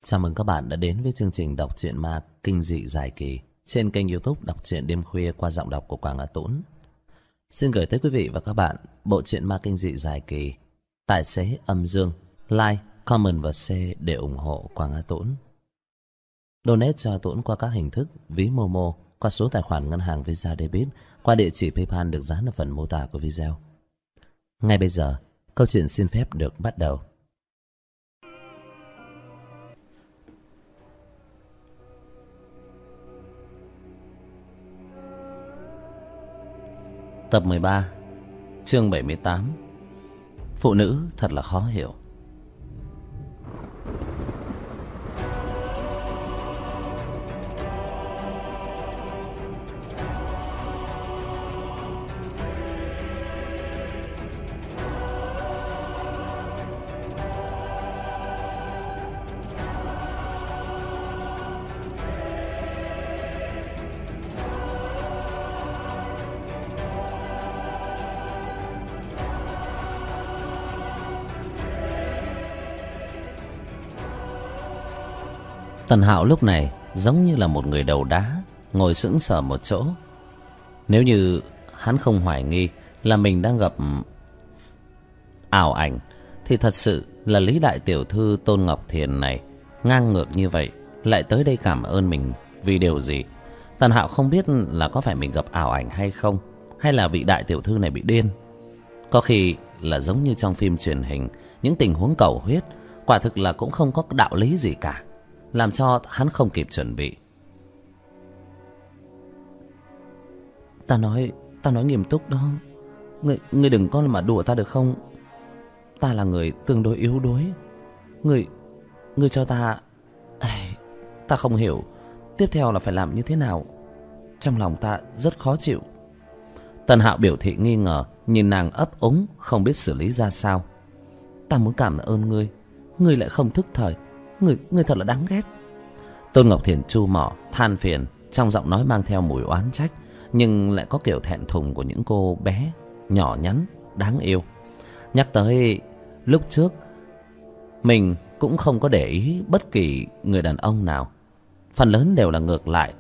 Chào mừng các bạn đã đến với chương trình đọc truyện ma kinh dị dài kỳ trên kênh YouTube Đọc truyện đêm khuya qua giọng đọc của Quảng Á Tũng. Xin gửi tới quý vị và các bạn bộ truyện ma kinh dị dài kỳ Tài xế âm dương. Like, comment và share để ủng hộ Quảng Á Tũng. Donate cho Tũng qua các hình thức ví Momo, qua số tài khoản ngân hàng Visa Debit, qua địa chỉ PayPal được dán ở phần mô tả của video. Ngay bây giờ, câu chuyện xin phép được bắt đầu. Tập 13, chương 78. Phụ nữ thật là khó hiểu. Tần Hạo lúc này giống như là một người đầu đá, ngồi sững sờ một chỗ. Nếu như hắn không hoài nghi là mình đang gặp ảo ảnh, thì thật sự là Lý đại tiểu thư Tôn Ngọc Thiền này ngang ngược như vậy lại tới đây cảm ơn mình vì điều gì. Tần Hạo không biết là có phải mình gặp ảo ảnh hay không, hay là vị đại tiểu thư này bị điên. Có khi là giống như trong phim truyền hình, những tình huống cầu huyết quả thực là cũng không có đạo lý gì cả, làm cho hắn không kịp chuẩn bị. Ta nói nghiêm túc đó. Ngươi đừng có mà đùa ta được không? Ta là người tương đối yếu đuối. Ngươi cho ta... Ta không hiểu tiếp theo là phải làm như thế nào. Trong lòng ta rất khó chịu. Tần Hạo biểu thị nghi ngờ, nhìn nàng ấp úng không biết xử lý ra sao. Ta muốn cảm ơn ngươi, ngươi lại không thức thời. Ngươi thật là đáng ghét. Tôn Ngọc Thiền chu mỏ than phiền, trong giọng nói mang theo mùi oán trách, nhưng lại có kiểu thẹn thùng của những cô bé nhỏ nhắn đáng yêu. Nhắc tới lúc trước mình cũng không có để ý bất kỳ người đàn ông nào, phần lớn đều là ngược lại.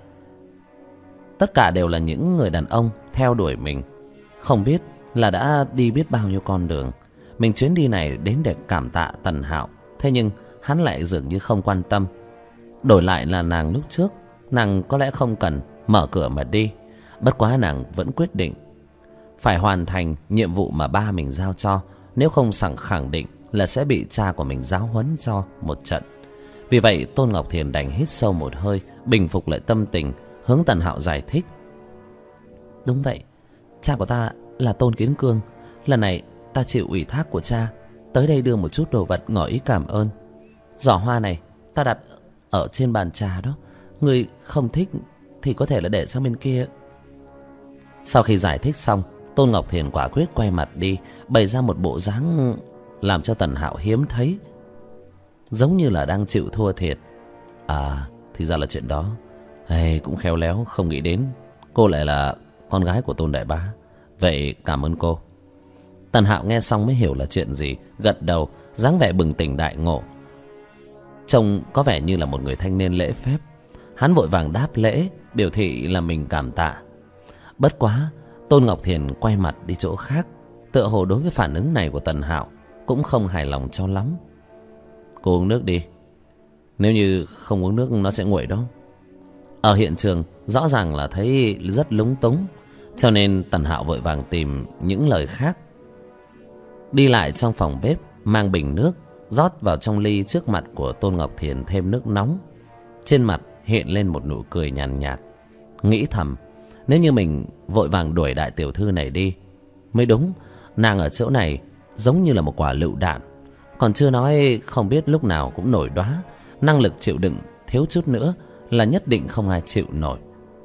Tất cả đều là những người đàn ông theo đuổi mình. Không biết là đã đi biết bao nhiêu con đường. Mình chuyến đi này đến để cảm tạ Tần Hạo, thế nhưng hắn lại dường như không quan tâm. Đổi lại là nàng lúc trước, nàng có lẽ không cần mở cửa mà đi. Bất quá nàng vẫn quyết định phải hoàn thành nhiệm vụ mà ba mình giao cho, nếu không sẵn khẳng định là sẽ bị cha của mình giáo huấn cho một trận. Vì vậy Tôn Ngọc Thiền đành hít sâu một hơi, bình phục lại tâm tình, hướng Tần Hạo giải thích. Đúng vậy, cha của ta là Tôn Kiến Cương. Lần này ta chịu ủy thác của cha, tới đây đưa một chút đồ vật ngỏ ý cảm ơn. Giỏ hoa này ta đặt ở trên bàn trà đó, ngươi không thích thì có thể là để sang bên kia. Sau khi giải thích xong, Tôn Ngọc Thiền quả quyết quay mặt đi, bày ra một bộ dáng làm cho Tần Hạo hiếm thấy, giống như là đang chịu thua thiệt. À, thì ra là chuyện đó. Cũng khéo léo, không nghĩ đến cô lại là con gái của Tôn đại bá. Vậy cảm ơn cô. Tần Hạo nghe xong mới hiểu là chuyện gì, gật đầu, dáng vẻ bừng tỉnh đại ngộ, trông có vẻ như là một người thanh niên lễ phép. Hắn vội vàng đáp lễ, biểu thị là mình cảm tạ. Bất quá Tôn Ngọc Thiền quay mặt đi chỗ khác, tựa hồ đối với phản ứng này của Tần Hạo cũng không hài lòng cho lắm. Cô uống nước đi, nếu như không uống nước nó sẽ nguội đó. Ở hiện trường rõ ràng là thấy rất lúng túng, cho nên Tần Hạo vội vàng tìm những lời khác. Đi lại trong phòng bếp, mang bình nước rót vào trong ly trước mặt của Tôn Ngọc Thiền thêm nước nóng. Trên mặt hiện lên một nụ cười nhàn nhạt, nghĩ thầm, nếu như mình vội vàng đuổi đại tiểu thư này đi mới đúng. Nàng ở chỗ này giống như là một quả lựu đạn, còn chưa nói không biết lúc nào cũng nổi đóa. Năng lực chịu đựng thiếu chút nữa là nhất định không ai chịu nổi.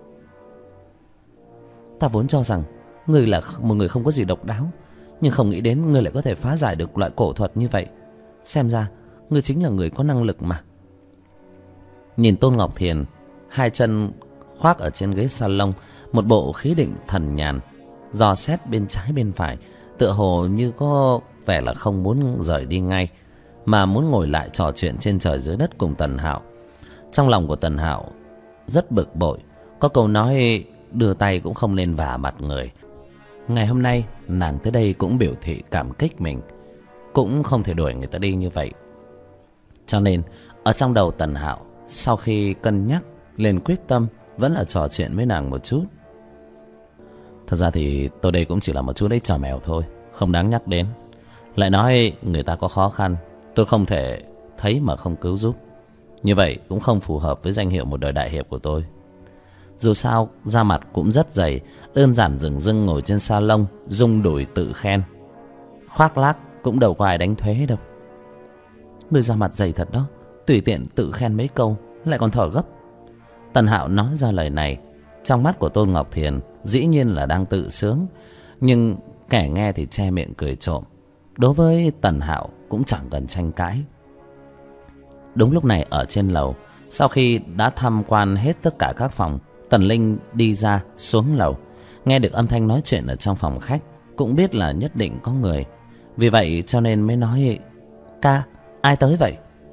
Ta vốn cho rằng ngươi là một người không có gì độc đáo, nhưng không nghĩ đến ngươi lại có thể phá giải được loại cổ thuật như vậy. Xem ra ngươi chính là người có năng lực mà. Nhìn Tôn Ngọc Thiền hai chân khoác ở trên ghế salon, một bộ khí định thần nhàn, dò xét bên trái bên phải, tựa hồ như có vẻ là không muốn rời đi ngay. mà muốn ngồi lại trò chuyện trên trời dưới đất cùng Tần Hạo. Trong lòng của Tần Hạo rất bực bội. Có câu nói đưa tay cũng không lên vả mặt người. Ngày hôm nay nàng tới đây cũng biểu thị cảm kích mình, cũng không thể đuổi người ta đi như vậy. Cho nên ở trong đầu Tần Hạo sau khi cân nhắc lên quyết tâm vẫn là trò chuyện với nàng một chút. Thật ra thì tôi đây cũng chỉ là một chút ít trò mèo thôi, không đáng nhắc đến. Lại nói người ta có khó khăn, tôi không thể thấy mà không cứu giúp. Như vậy cũng không phù hợp với danh hiệu một đời đại hiệp của tôi. Dù sao da mặt cũng rất dày, đơn giản dửng dưng ngồi trên salon rung đùi tự khen. Khoác lác cũng đâu có ai đánh thuế đâu. Người da mặt dày thật đó, tùy tiện tự khen mấy câu lại còn thở gấp. Tần Hạo nói ra lời này, trong mắt của Tôn Ngọc Thiền dĩ nhiên là đang tự sướng, nhưng kẻ nghe thì che miệng cười trộm. Đối với Tần Hạo cũng chẳng cần tranh cãi. Đúng lúc này ở trên lầu, sau khi đã tham quan hết tất cả các phòng, Tần Linh đi ra xuống lầu, nghe được âm thanh nói chuyện ở trong phòng khách, cũng biết là nhất định có người. Vì vậy cho nên mới nói: "Ca, ai tới vậy?"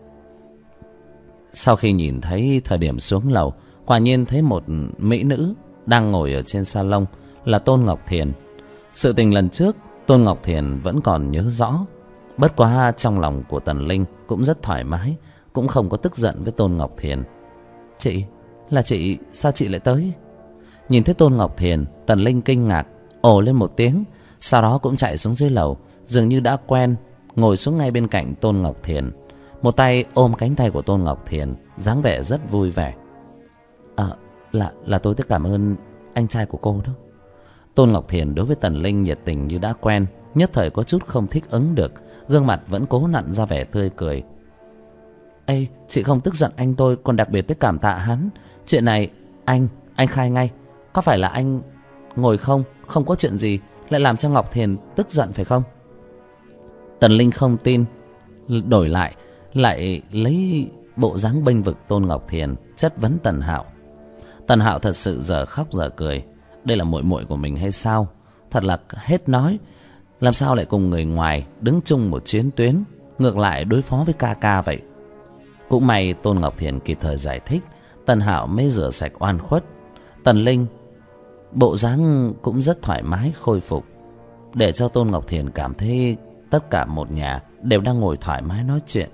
Sau khi nhìn thấy thời điểm xuống lầu, quả nhiên thấy một mỹ nữ đang ngồi ở trên salon, là Tôn Ngọc Thiền. Sự tình lần trước Tôn Ngọc Thiền vẫn còn nhớ rõ. Bất quá trong lòng của Tần Linh cũng rất thoải mái, cũng không có tức giận với Tôn Ngọc Thiền. "Chị, là chị, sao chị lại tới?" Nhìn thấy Tôn Ngọc Thiền, Tần Linh kinh ngạc, ồ lên một tiếng, sau đó cũng chạy xuống dưới lầu, dường như đã quen, ngồi xuống ngay bên cạnh Tôn Ngọc Thiền, một tay ôm cánh tay của Tôn Ngọc Thiền, dáng vẻ rất vui vẻ. Là tôi rất cảm ơn anh trai của cô đó." Tôn Ngọc Thiền đối với Tần Linh nhiệt tình như đã quen, nhất thời có chút không thích ứng được, gương mặt vẫn cố nặn ra vẻ tươi cười. "Ê, chị không tức giận anh tôi, còn đặc biệt tới cảm tạ hắn. Chuyện này anh khai ngay. Có phải là anh ngồi không có chuyện gì lại làm cho Ngọc Thiền tức giận phải không?" Tần Linh không tin, đổi lại lấy bộ dáng bênh vực Tôn Ngọc Thiền chất vấn Tần Hạo. Tần Hạo thật sự giờ khóc giờ cười. Đây là muội muội của mình hay sao? Thật là hết nói. Làm sao lại cùng người ngoài đứng chung một chiến tuyến, ngược lại đối phó với ca ca vậy? Cũng may Tôn Ngọc Thiền kịp thời giải thích, Tần Hạo mới rửa sạch oan khuất. Tần Linh bộ dáng cũng rất thoải mái khôi phục, để cho Tôn Ngọc Thiền cảm thấy tất cả một nhà đều đang ngồi thoải mái nói chuyện.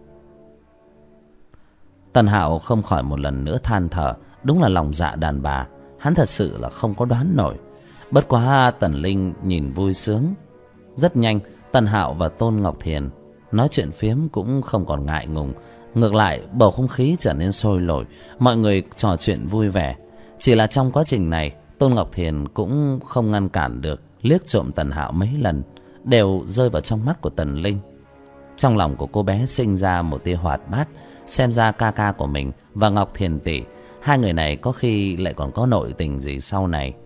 Tần Hạo không khỏi một lần nữa than thở, đúng là lòng dạ đàn bà, hắn thật sự là không có đoán nổi. Bất quá Tần Linh nhìn vui sướng. Rất nhanh Tần Hạo và Tôn Ngọc Thiền nói chuyện phiếm cũng không còn ngại ngùng, ngược lại bầu không khí trở nên sôi nổi, mọi người trò chuyện vui vẻ. Chỉ là trong quá trình này, Tôn Ngọc Thiền cũng không ngăn cản được, liếc trộm Tần Hạo mấy lần, đều rơi vào trong mắt của Tần Linh. Trong lòng của cô bé sinh ra một tia hoạt bát, xem ra ca ca của mình và Ngọc Thiền tỷ, hai người này có khi lại còn có nội tình gì sau này.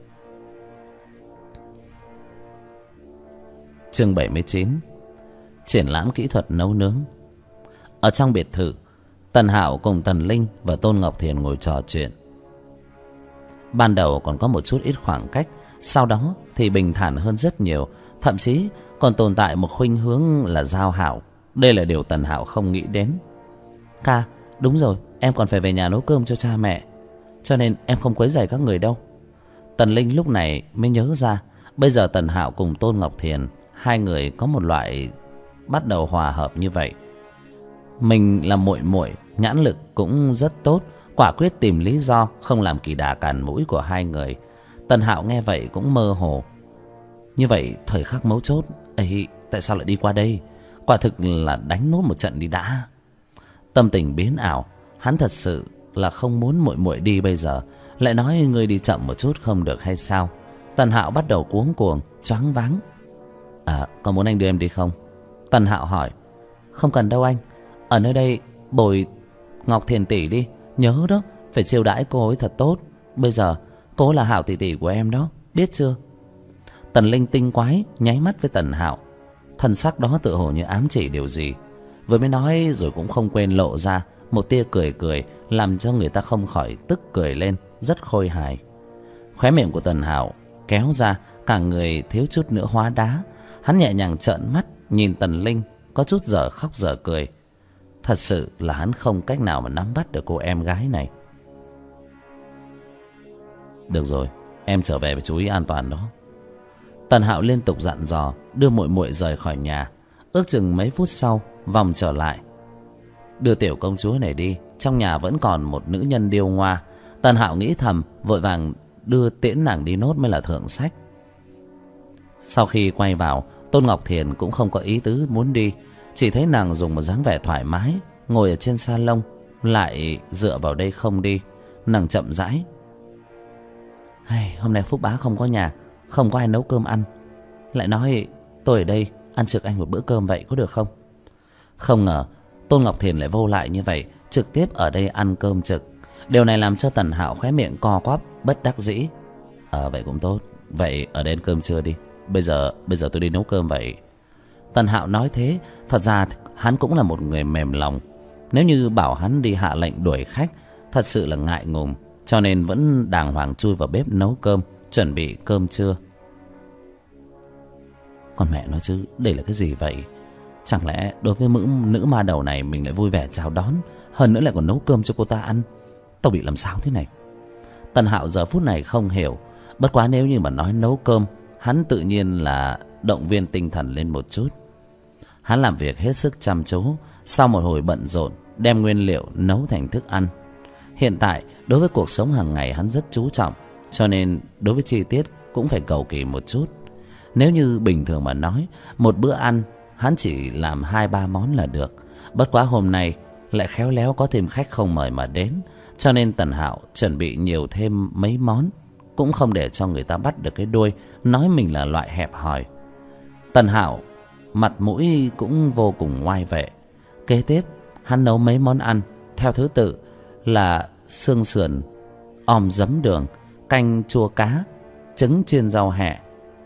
Chương 79. Triển lãm kỹ thuật nấu nướng. Ở trong biệt thự, Tần Hạo cùng Tần Linh và Tôn Ngọc Thiền ngồi trò chuyện. Ban đầu còn có một chút ít khoảng cách, sau đó thì bình thản hơn rất nhiều, thậm chí còn tồn tại một khuynh hướng là giao hảo. Đây là điều Tần Hạo không nghĩ đến. "Ca, đúng rồi, em còn phải về nhà nấu cơm cho cha mẹ, cho nên em không quấy rầy các người đâu." Tần Linh lúc này mới nhớ ra, bây giờ Tần Hạo cùng Tôn Ngọc Thiền, hai người có một loại bắt đầu hòa hợp như vậy. Mình là muội muội, nhãn lực cũng rất tốt, quả quyết tìm lý do không làm kỳ đà cản mũi của hai người. Tần Hạo nghe vậy cũng mơ hồ. Như vậy thời khắc mấu chốt ấy, tại sao lại đi qua đây? Quả thực là đánh nốt một trận đi đã. Tâm tình biến ảo, hắn thật sự là không muốn muội muội đi bây giờ, lại nói người đi chậm một chút không được hay sao? Tần Hạo bắt đầu cuống cuồng, choáng váng. Có muốn anh đưa em đi không?" Tần Hạo hỏi. "Không cần đâu anh, ở nơi đây bồi Ngọc Thiền tỷ đi, nhớ đó, phải chiêu đãi cô ấy thật tốt. Bây giờ cô là Hạo tỷ tỷ của em đó, biết chưa?" Tần Linh tinh quái nháy mắt với Tần Hạo, thần sắc đó tựa hồ như ám chỉ điều gì. Vừa mới nói rồi cũng không quên lộ ra một tia cười cười, làm cho người ta không khỏi tức cười lên, rất khôi hài. Khóe miệng của Tần Hạo kéo ra, cả người thiếu chút nữa hóa đá. Hắn nhẹ nhàng trợn mắt nhìn Tần Linh, có chút dở khóc dở cười. Thật sự là hắn không cách nào mà nắm bắt được cô em gái này. Được rồi, em trở về phải chú ý an toàn đó. Tần Hạo liên tục dặn dò, đưa muội muội rời khỏi nhà. Ước chừng mấy phút sau vòng trở lại. Đưa tiểu công chúa này đi, trong nhà vẫn còn một nữ nhân điêu ngoa. Tần Hạo nghĩ thầm, vội vàng đưa tiễn nàng đi nốt mới là thượng sách. Sau khi quay vào, Tôn Ngọc Thiền cũng không có ý tứ muốn đi. Chỉ thấy nàng dùng một dáng vẻ thoải mái, ngồi ở trên salon, lại dựa vào đây không đi. Nàng chậm rãi: hôm nay Phúc bá không có nhà, không có ai nấu cơm ăn, lại nói tôi ở đây ăn trực anh một bữa cơm vậy có được không? Không ngờ Tôn Ngọc Thiền lại vô lại như vậy, trực tiếp ở đây ăn cơm trực. Điều này làm cho Tần Hạo khóe miệng co quắp, bất đắc dĩ. Vậy cũng tốt, vậy ở đây ăn cơm trưa đi. Bây giờ tôi đi nấu cơm vậy. Tần Hạo nói thế, thật ra hắn cũng là một người mềm lòng. Nếu như bảo hắn đi hạ lệnh đuổi khách, thật sự là ngại ngùng, cho nên vẫn đàng hoàng chui vào bếp nấu cơm, chuẩn bị cơm trưa. Con mẹ nói chứ, đây là cái gì vậy? Chẳng lẽ đối với nữ ma đầu này mình lại vui vẻ chào đón, hơn nữa lại còn nấu cơm cho cô ta ăn? Tao bị làm sao thế này? Tần Hạo giờ phút này không hiểu. Bất quá nếu như mà nói nấu cơm, hắn tự nhiên là động viên tinh thần lên một chút. Hắn làm việc hết sức chăm chú, sau một hồi bận rộn đem nguyên liệu nấu thành thức ăn. Hiện tại đối với cuộc sống hàng ngày hắn rất chú trọng, cho nên đối với chi tiết cũng phải cầu kỳ một chút. Nếu như bình thường mà nói, một bữa ăn hắn chỉ làm 2-3 món là được. Bất quá hôm nay lại khéo léo có thêm khách không mời mà đến, cho nên Tần Hạo chuẩn bị nhiều thêm mấy món, cũng không để cho người ta bắt được cái đuôi nói mình là loại hẹp hòi. Tần Hạo mặt mũi cũng vô cùng ngoai vệ. Kế tiếp hắn nấu mấy món ăn theo thứ tự là xương sườn, om giấm đường, canh chua cá, trứng chiên rau hẹ,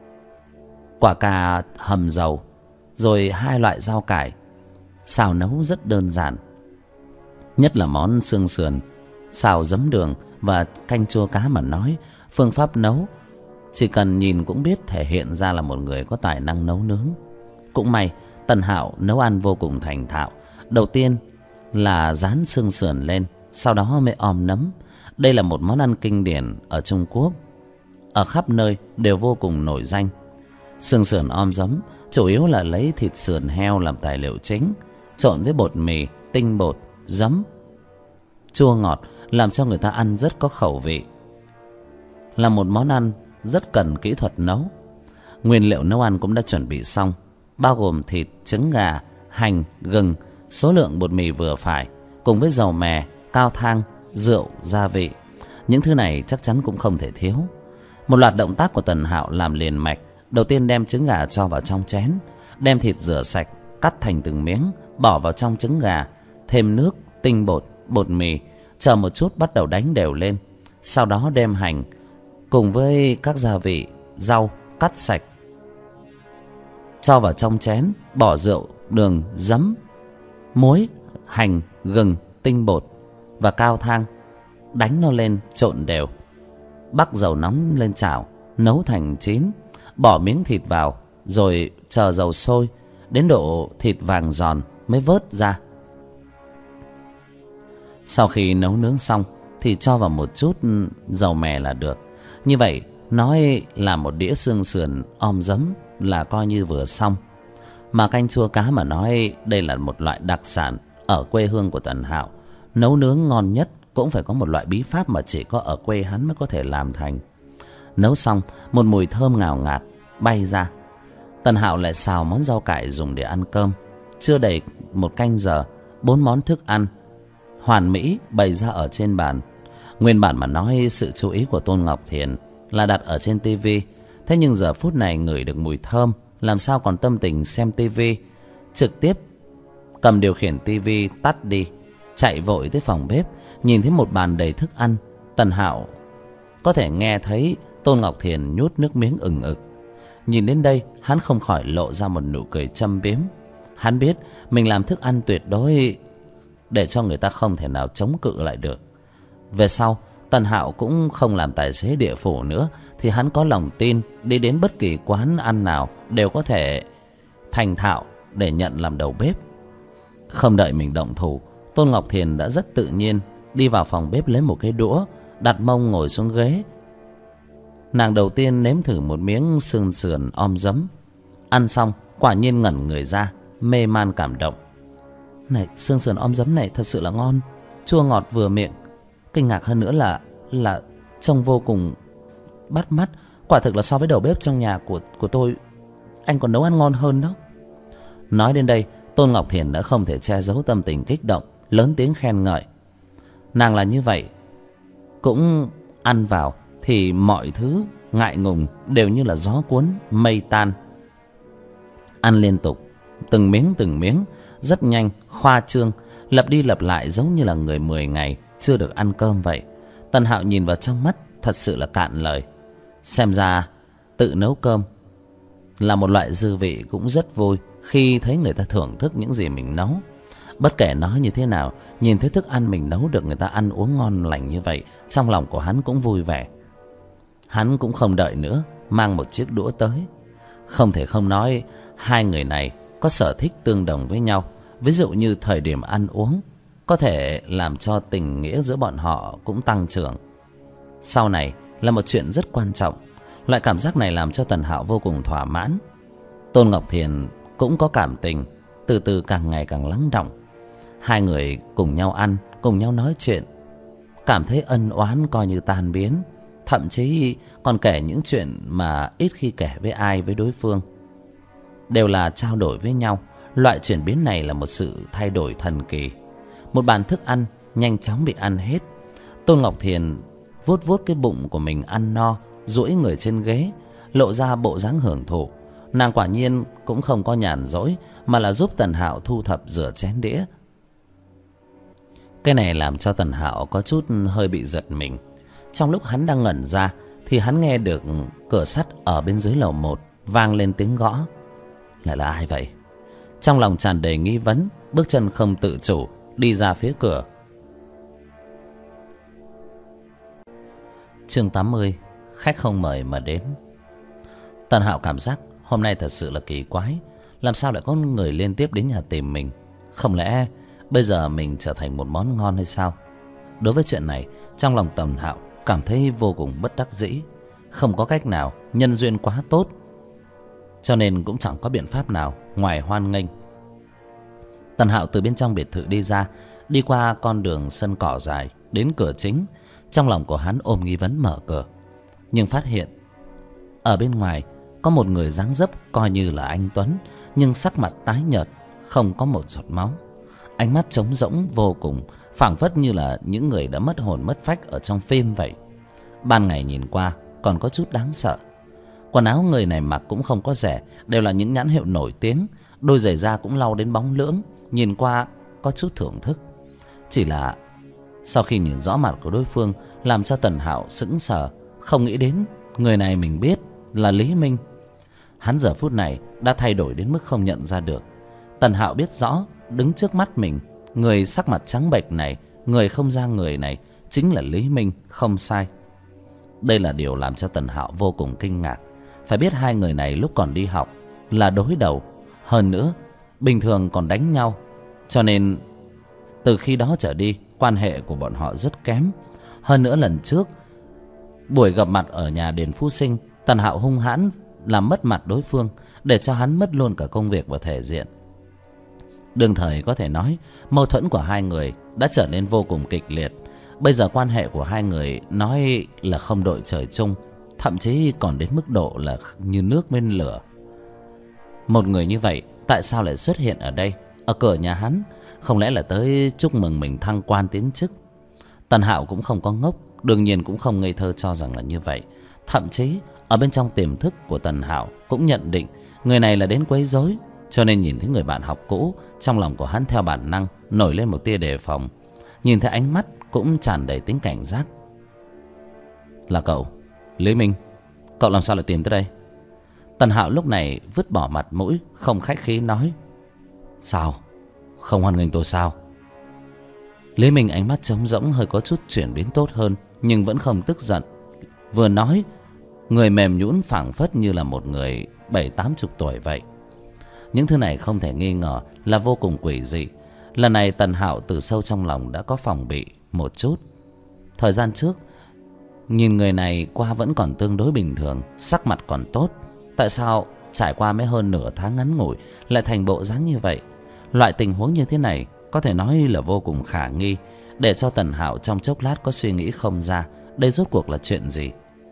quả cà hầm dầu, rồi 2 loại rau cải. Xào nấu rất đơn giản, nhất là món xương sườn, xào giấm đường và canh chua cá mà nói, phương pháp nấu chỉ cần nhìn cũng biết thể hiện ra là một người có tài năng nấu nướng. Cũng may Tần Hạo nấu ăn vô cùng thành thạo. Đầu tiên là rán xương sườn lên, sau đó mới om nấm. Đây là một món ăn kinh điển ở Trung Quốc, ở khắp nơi đều vô cùng nổi danh. Xương sườn om giấm chủ yếu là lấy thịt sườn heo làm tài liệu chính, trộn với bột mì, tinh bột, giấm, chua ngọt, làm cho người ta ăn rất có khẩu vị. Là một món ăn rất cần kỹ thuật nấu. Nguyên liệu nấu ăn cũng đã chuẩn bị xong, bao gồm thịt, trứng gà, hành, gừng, số lượng bột mì vừa phải, cùng với dầu mè, cao thang, rượu, gia vị. Những thứ này chắc chắn cũng không thể thiếu. Một loạt động tác của Tần Hạo làm liền mạch. Đầu tiên đem trứng gà cho vào trong chén, đem thịt rửa sạch, cắt thành từng miếng, bỏ vào trong trứng gà, thêm nước, tinh bột, bột mì, chờ một chút bắt đầu đánh đều lên. Sau đó đem hành cùng với các gia vị, rau cắt sạch cho vào trong chén, bỏ rượu, đường, giấm, muối, hành, gừng, tinh bột và cao thang, đánh nó lên trộn đều. Bắc dầu nóng lên chảo, nấu thành chín, bỏ miếng thịt vào, rồi chờ dầu sôi đến độ thịt vàng giòn mới vớt ra. Sau khi nấu nướng xong thì cho vào một chút dầu mè là được. Như vậy nói là một đĩa xương sườn om giấm là coi như vừa xong. Mà canh chua cá mà nói, đây là một loại đặc sản ở quê hương của Tần Hạo. Nấu nướng ngon nhất cũng phải có một loại bí pháp mà chỉ có ở quê hắn mới có thể làm thành. Nấu xong, một mùi thơm ngào ngạt bay ra. Tần Hạo lại xào món rau cải dùng để ăn cơm. Chưa đầy một canh giờ, 4 món thức ăn hoàn mỹ bày ra ở trên bàn. Nguyên bản mà nói, sự chú ý của Tôn Ngọc Thiền là đặt ở trên tivi. Thế nhưng giờ phút này ngửi được mùi thơm, làm sao còn tâm tình xem tivi. Trực tiếp cầm điều khiển tivi tắt đi, chạy vội tới phòng bếp. Nhìn thấy một bàn đầy thức ăn, Tần Hạo có thể nghe thấy Tôn Ngọc Thiền nhút nước miếng ừng ực. Nhìn đến đây, hắn không khỏi lộ ra một nụ cười châm biếm. Hắn biết mình làm thức ăn tuyệt đối để cho người ta không thể nào chống cự lại được. Về sau, Tần Hạo cũng không làm tài xế địa phủ nữa, thì hắn có lòng tin đi đến bất kỳ quán ăn nào đều có thể thành thạo để nhận làm đầu bếp. Không đợi mình động thủ, Tôn Ngọc Thiền đã rất tự nhiên đi vào phòng bếp lấy một cái đũa, đặt mông ngồi xuống ghế. Nàng đầu tiên nếm thử một miếng xương sườn om giấm. Ăn xong quả nhiên ngẩn người ra, mê man cảm động. Này, xương sườn om giấm này thật sự là ngon, chua ngọt vừa miệng. Kinh ngạc hơn nữa là trông vô cùng bắt mắt. Quả thực là so với đầu bếp trong nhà của tôi, anh còn nấu ăn ngon hơn đó. Nói đến đây, Tôn Ngọc Thiền đã không thể che giấu tâm tình kích động, lớn tiếng khen ngợi. Nàng là như vậy, cũng ăn vào thì mọi thứ ngại ngùng đều như là gió cuốn mây tan. Ăn liên tục, từng miếng, rất nhanh, khoa trương, lặp đi lặp lại giống như là người 10 ngày chưa được ăn cơm vậy. Tần Hạo nhìn vào trong mắt, thật sự là cạn lời. Xem ra tự nấu cơm là một loại dư vị cũng rất vui khi thấy người ta thưởng thức những gì mình nấu. Bất kể nói như thế nào, nhìn thấy thức ăn mình nấu được người ta ăn uống ngon lành như vậy, trong lòng của hắn cũng vui vẻ. Hắn cũng không đợi nữa, mang một chiếc đũa tới. Không thể không nói, hai người này có sở thích tương đồng với nhau. Ví dụ như thời điểm ăn uống có thể làm cho tình nghĩa giữa bọn họ cũng tăng trưởng. Sau này là một chuyện rất quan trọng. Loại cảm giác này làm cho Tần Hạo vô cùng thỏa mãn. Tôn Ngọc Thiền cũng có cảm tình, từ từ càng ngày càng lắng đọng. Hai người cùng nhau ăn, cùng nhau nói chuyện, cảm thấy ân oán coi như tan biến. Thậm chí còn kể những chuyện mà ít khi kể với ai với đối phương. Đều là trao đổi với nhau. Loại chuyển biến này là một sự thay đổi thần kỳ. Một bàn thức ăn nhanh chóng bị ăn hết. Tôn Ngọc Thiền vuốt vuốt cái bụng của mình ăn no, duỗi người trên ghế, lộ ra bộ dáng hưởng thụ. Nàng quả nhiên cũng không có nhàn rỗi, mà là giúp Tần Hạo thu thập rửa chén đĩa. Cái này làm cho Tần Hạo có chút hơi bị giật mình. Trong lúc hắn đang ngẩn ra thì hắn nghe được cửa sắt ở bên dưới lầu 1 vang lên tiếng gõ. Lại là ai vậy? Trong lòng tràn đầy nghi vấn, bước chân không tự chủ đi ra phía cửa. Chương 80. Khách không mời mà đến. Tần Hạo cảm giác hôm nay thật sự là kỳ quái. Làm sao lại có người liên tiếp đến nhà tìm mình? Không lẽ bây giờ mình trở thành một món ngon hay sao? Đối với chuyện này, trong lòng Tần Hạo cảm thấy vô cùng bất đắc dĩ. Không có cách nào, nhân duyên quá tốt, cho nên cũng chẳng có biện pháp nào ngoài hoan nghênh. Tần Hạo từ bên trong biệt thự đi ra, đi qua con đường sân cỏ dài đến cửa chính. Trong lòng của hắn ôm nghi vấn mở cửa, nhưng phát hiện ở bên ngoài có một người dáng dấp coi như là anh Tuấn, nhưng sắc mặt tái nhợt, không có một giọt máu. Ánh mắt trống rỗng vô cùng, phảng phất như là những người đã mất hồn mất phách ở trong phim vậy. Ban ngày nhìn qua còn có chút đáng sợ. Quần áo người này mặc cũng không có rẻ, đều là những nhãn hiệu nổi tiếng. Đôi giày da cũng lau đến bóng lưỡng, nhìn qua có chút thưởng thức. Chỉ là sau khi nhìn rõ mặt của đối phương, làm cho Tần Hạo sững sờ, không nghĩ đến người này mình biết là Lý Minh. Hắn giờ phút này đã thay đổi đến mức không nhận ra được. Tần Hạo biết rõ đứng trước mắt mình, người sắc mặt trắng bệch này, người không ra người này chính là Lý Minh, không sai. Đây là điều làm cho Tần Hạo vô cùng kinh ngạc. Phải biết hai người này lúc còn đi học là đối đầu, hơn nữa bình thường còn đánh nhau, cho nên từ khi đó trở đi quan hệ của bọn họ rất kém. Hơn nữa lần trước buổi gặp mặt ở nhà Điền Phú Sinh, Tần Hạo hung hãn làm mất mặt đối phương, để cho hắn mất luôn cả công việc và thể diện. Đương thời có thể nói mâu thuẫn của hai người đã trở nên vô cùng kịch liệt. Bây giờ quan hệ của hai người nói là không đội trời chung, thậm chí còn đến mức độ là như nước bên lửa. Một người như vậy tại sao lại xuất hiện ở đây, ở cửa nhà hắn? Không lẽ là tới chúc mừng mình thăng quan tiến chức? Tần Hạo cũng không có ngốc, đương nhiên cũng không ngây thơ cho rằng là như vậy. Thậm chí ở bên trong tiềm thức của Tần Hạo cũng nhận định người này là đến quấy rối, cho nên nhìn thấy người bạn học cũ, trong lòng của hắn theo bản năng nổi lên một tia đề phòng. Nhìn thấy ánh mắt cũng tràn đầy tính cảnh giác. Là cậu, Lý Minh, cậu làm sao lại tìm tới đây? Tần Hạo lúc này vứt bỏ mặt mũi, không khách khí nói. Sao? Không hoan nghênh tôi sao? Lý Minh ánh mắt trống rỗng, hơi có chút chuyển biến tốt hơn, nhưng vẫn không tức giận. Vừa nói, người mềm nhũn phảng phất như là một người 70-80 tuổi vậy. Những thứ này không thể nghi ngờ là vô cùng quỷ dị. Lần này Tần Hạo từ sâu trong lòng đã có phòng bị một chút. Thời gian trước nhìn người này qua vẫn còn tương đối bình thường, sắc mặt còn tốt. Tại sao trải qua mới hơn nửa tháng ngắn ngủi lại thành bộ dáng như vậy? Loại tình huống như thế này có thể nói là vô cùng khả nghi, để cho Tần Hạo trong chốc lát có suy nghĩ không ra đây rốt cuộc là chuyện gì.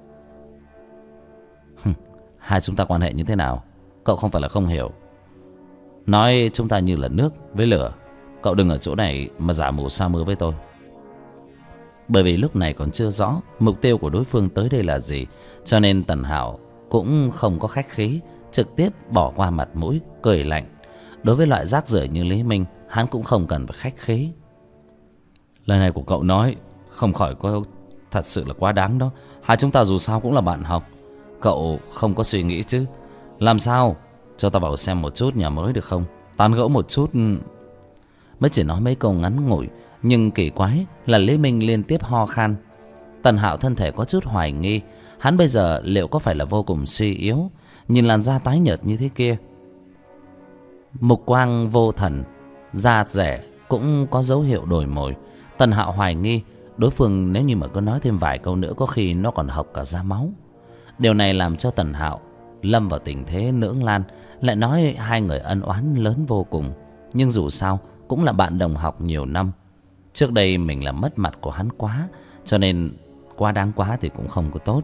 Hai chúng ta quan hệ như thế nào, cậu không phải là không hiểu. Nói chúng ta như là nước với lửa. Cậu đừng ở chỗ này mà giả mù sa mưa với tôi. Bởi vì lúc này còn chưa rõ mục tiêu của đối phương tới đây là gì, cho nên Tần Hạo cũng không có khách khí, trực tiếp bỏ qua mặt mũi, cười lạnh. Đối với loại rác rưởi như Lý Minh, hắn cũng không cần phải khách khí. Lời này của cậu nói không khỏi có thật sự là quá đáng đó. Hai chúng ta dù sao cũng là bạn học. Cậu không có suy nghĩ chứ? Làm sao cho ta vào xem một chút nhà mới được không? Tán gẫu một chút. Mới chỉ nói mấy câu ngắn ngủi, nhưng kỳ quái là Lý Minh liên tiếp ho khan. Tần Hạo thân thể có chút hoài nghi, hắn bây giờ liệu có phải là vô cùng suy yếu? Nhìn làn da tái nhợt như thế kia, mục quang vô thần, da rẻ cũng có dấu hiệu đổi mồi. Tần Hạo hoài nghi đối phương nếu như mà cứ nói thêm vài câu nữa có khi nó còn hộc cả ra máu. Điều này làm cho Tần Hạo lâm vào tình thế lưỡng nan. Lại nói hai người ân oán lớn vô cùng, nhưng dù sao cũng là bạn đồng học nhiều năm. Trước đây mình làm mất mặt của hắn quá, cho nên quá đáng quá thì cũng không có tốt.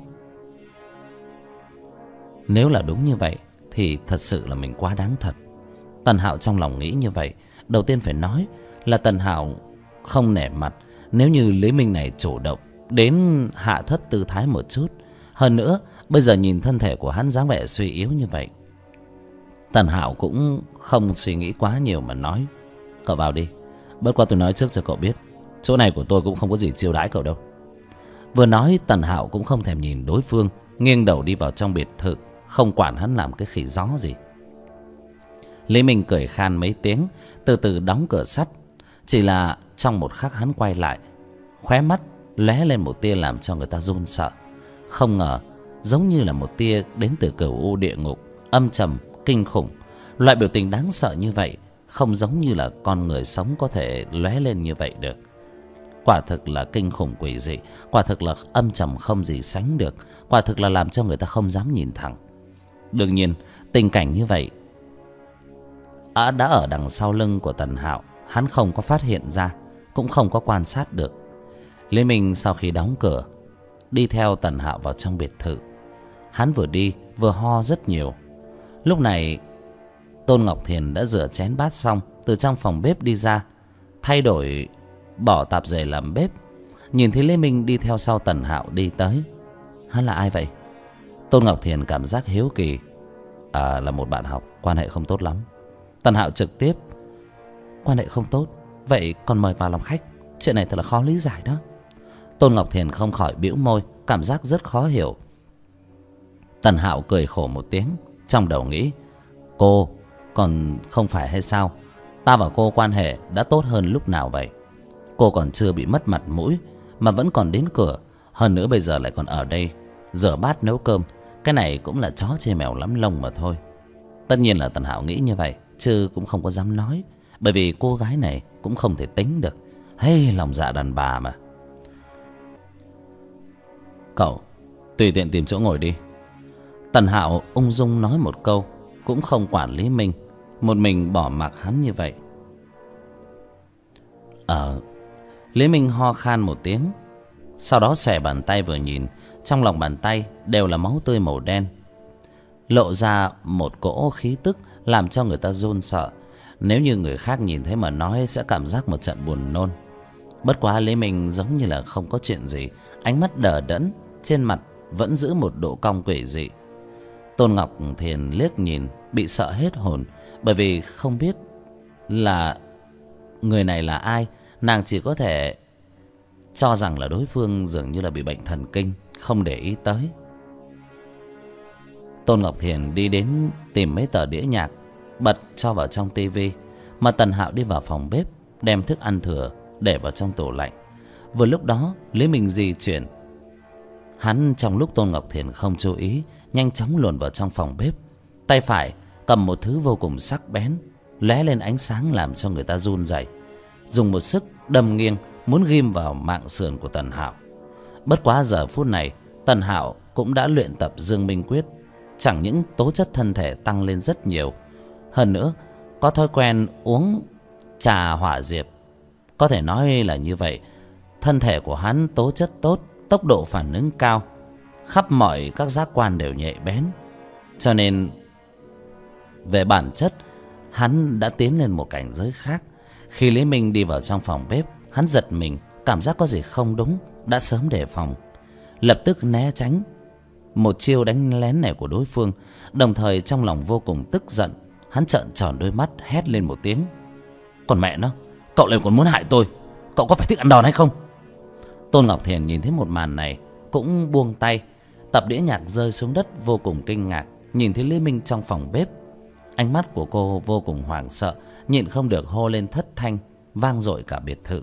Nếu là đúng như vậy thì thật sự là mình quá đáng thật. Tần Hạo trong lòng nghĩ như vậy. Đầu tiên phải nói là Tần Hạo không nể mặt. Nếu như Lý Minh này chủ động đến hạ thấp tư thái một chút, hơn nữa bây giờ nhìn thân thể của hắn dáng vẻ suy yếu như vậy, Tần Hạo cũng không suy nghĩ quá nhiều mà nói: cậu vào đi. Bất qua tôi nói trước cho cậu biết, chỗ này của tôi cũng không có gì chiêu đãi cậu đâu. Vừa nói Tần Hạo cũng không thèm nhìn đối phương, nghiêng đầu đi vào trong biệt thự, không quản hắn làm cái khỉ gió gì. Lý Minh cười khan mấy tiếng, từ từ đóng cửa sắt. Chỉ là trong một khắc hắn quay lại, khóe mắt lóe lên một tia làm cho người ta run sợ. Không ngờ giống như là một tia đến từ cửu u địa ngục, âm trầm kinh khủng. Loại biểu tình đáng sợ như vậy không giống như là con người sống có thể lóe lên như vậy được. Quả thực là kinh khủng quỷ dị, quả thực là âm trầm không gì sánh được, quả thực là làm cho người ta không dám nhìn thẳng. Đương nhiên tình cảnh như vậy đã ở đằng sau lưng của Tần Hạo, hắn không có phát hiện ra, cũng không có quan sát được. Lê Minh sau khi đóng cửa đi theo Tần Hạo vào trong biệt thự. Hắn vừa đi vừa ho rất nhiều. Lúc này Tôn Ngọc Thiền đã rửa chén bát xong, từ trong phòng bếp đi ra, thay đổi bỏ tạp dề làm bếp. Nhìn thấy Lê Minh đi theo sau Tần Hạo đi tới. Hắn là ai vậy? Tôn Ngọc Thiền cảm giác hiếu kỳ. Là một bạn học, quan hệ không tốt lắm. Tần Hạo trực tiếp: quan hệ không tốt, vậy còn mời vào làm khách? Chuyện này thật là khó lý giải đó. Tôn Ngọc Thiền không khỏi bĩu môi, cảm giác rất khó hiểu. Tần Hạo cười khổ một tiếng, trong đầu nghĩ: cô còn không phải hay sao? Ta và cô quan hệ đã tốt hơn lúc nào vậy? Cô còn chưa bị mất mặt mũi mà vẫn còn đến cửa. Hơn nữa bây giờ lại còn ở đây rửa bát nấu cơm. Cái này cũng là chó chê mèo lắm lông mà thôi. Tất nhiên là Tần Hạo nghĩ như vậy, chứ cũng không có dám nói, bởi vì cô gái này cũng không thể tính được. Hay lòng dạ đàn bà mà. Cậu tùy tiện tìm chỗ ngồi đi. Tần Hạo ung dung nói một câu, cũng không quản Lý Minh, một mình bỏ mặc hắn như vậy. Lý Minh ho khan một tiếng, sau đó xòe bàn tay vừa nhìn, trong lòng bàn tay đều là máu tươi màu đen, lộ ra một cỗ khí tức làm cho người ta run sợ. Nếu như người khác nhìn thấy mà nói sẽ cảm giác một trận buồn nôn. Bất quá Lý Minh giống như là không có chuyện gì, ánh mắt đờ đẫn, trên mặt vẫn giữ một độ cong quỷ dị. Tôn Ngọc Thiền liếc nhìn bị sợ hết hồn, bởi vì không biết là người này là ai. Nàng chỉ có thể cho rằng là đối phương dường như là bị bệnh thần kinh, không để ý tới. Tôn Ngọc Thiền đi đến tìm mấy tờ đĩa nhạc, bật cho vào trong tivi, mà Tần Hạo đi vào phòng bếp đem thức ăn thừa để vào trong tủ lạnh. Vừa lúc đó Lý Minh di chuyển, hắn trong lúc Tôn Ngọc Thiền không chú ý nhanh chóng luồn vào trong phòng bếp, tay phải cầm một thứ vô cùng sắc bén, lóe lên ánh sáng làm cho người ta run rẩy, dùng một sức đâm nghiêng muốn ghim vào mạng sườn của Tần Hạo. Bất quá giờ phút này Tần Hạo cũng đã luyện tập Dương Minh Quyết, chẳng những tố chất thân thể tăng lên rất nhiều, hơn nữa có thói quen uống trà hỏa diệp. Có thể nói là như vậy, thân thể của hắn tố chất tốt, tốc độ phản ứng cao, khắp mọi các giác quan đều nhạy bén, cho nên về bản chất hắn đã tiến lên một cảnh giới khác. Khi Lý Minh đi vào trong phòng bếp, hắn giật mình, cảm giác có gì không đúng, đã sớm đề phòng, lập tức né tránh một chiêu đánh lén này của đối phương. Đồng thời trong lòng vô cùng tức giận, hắn trợn tròn đôi mắt hét lên một tiếng: "Còn mẹ nó, cậu lại còn muốn hại tôi, cậu có phải thích ăn đòn hay không?" Tôn Ngọc Thiền nhìn thấy một màn này cũng buông tay, tập đĩa nhạc rơi xuống đất, vô cùng kinh ngạc nhìn thấy Lý Minh trong phòng bếp. Ánh mắt của cô vô cùng hoảng sợ, nhịn không được hô lên thất thanh, vang dội cả biệt thự.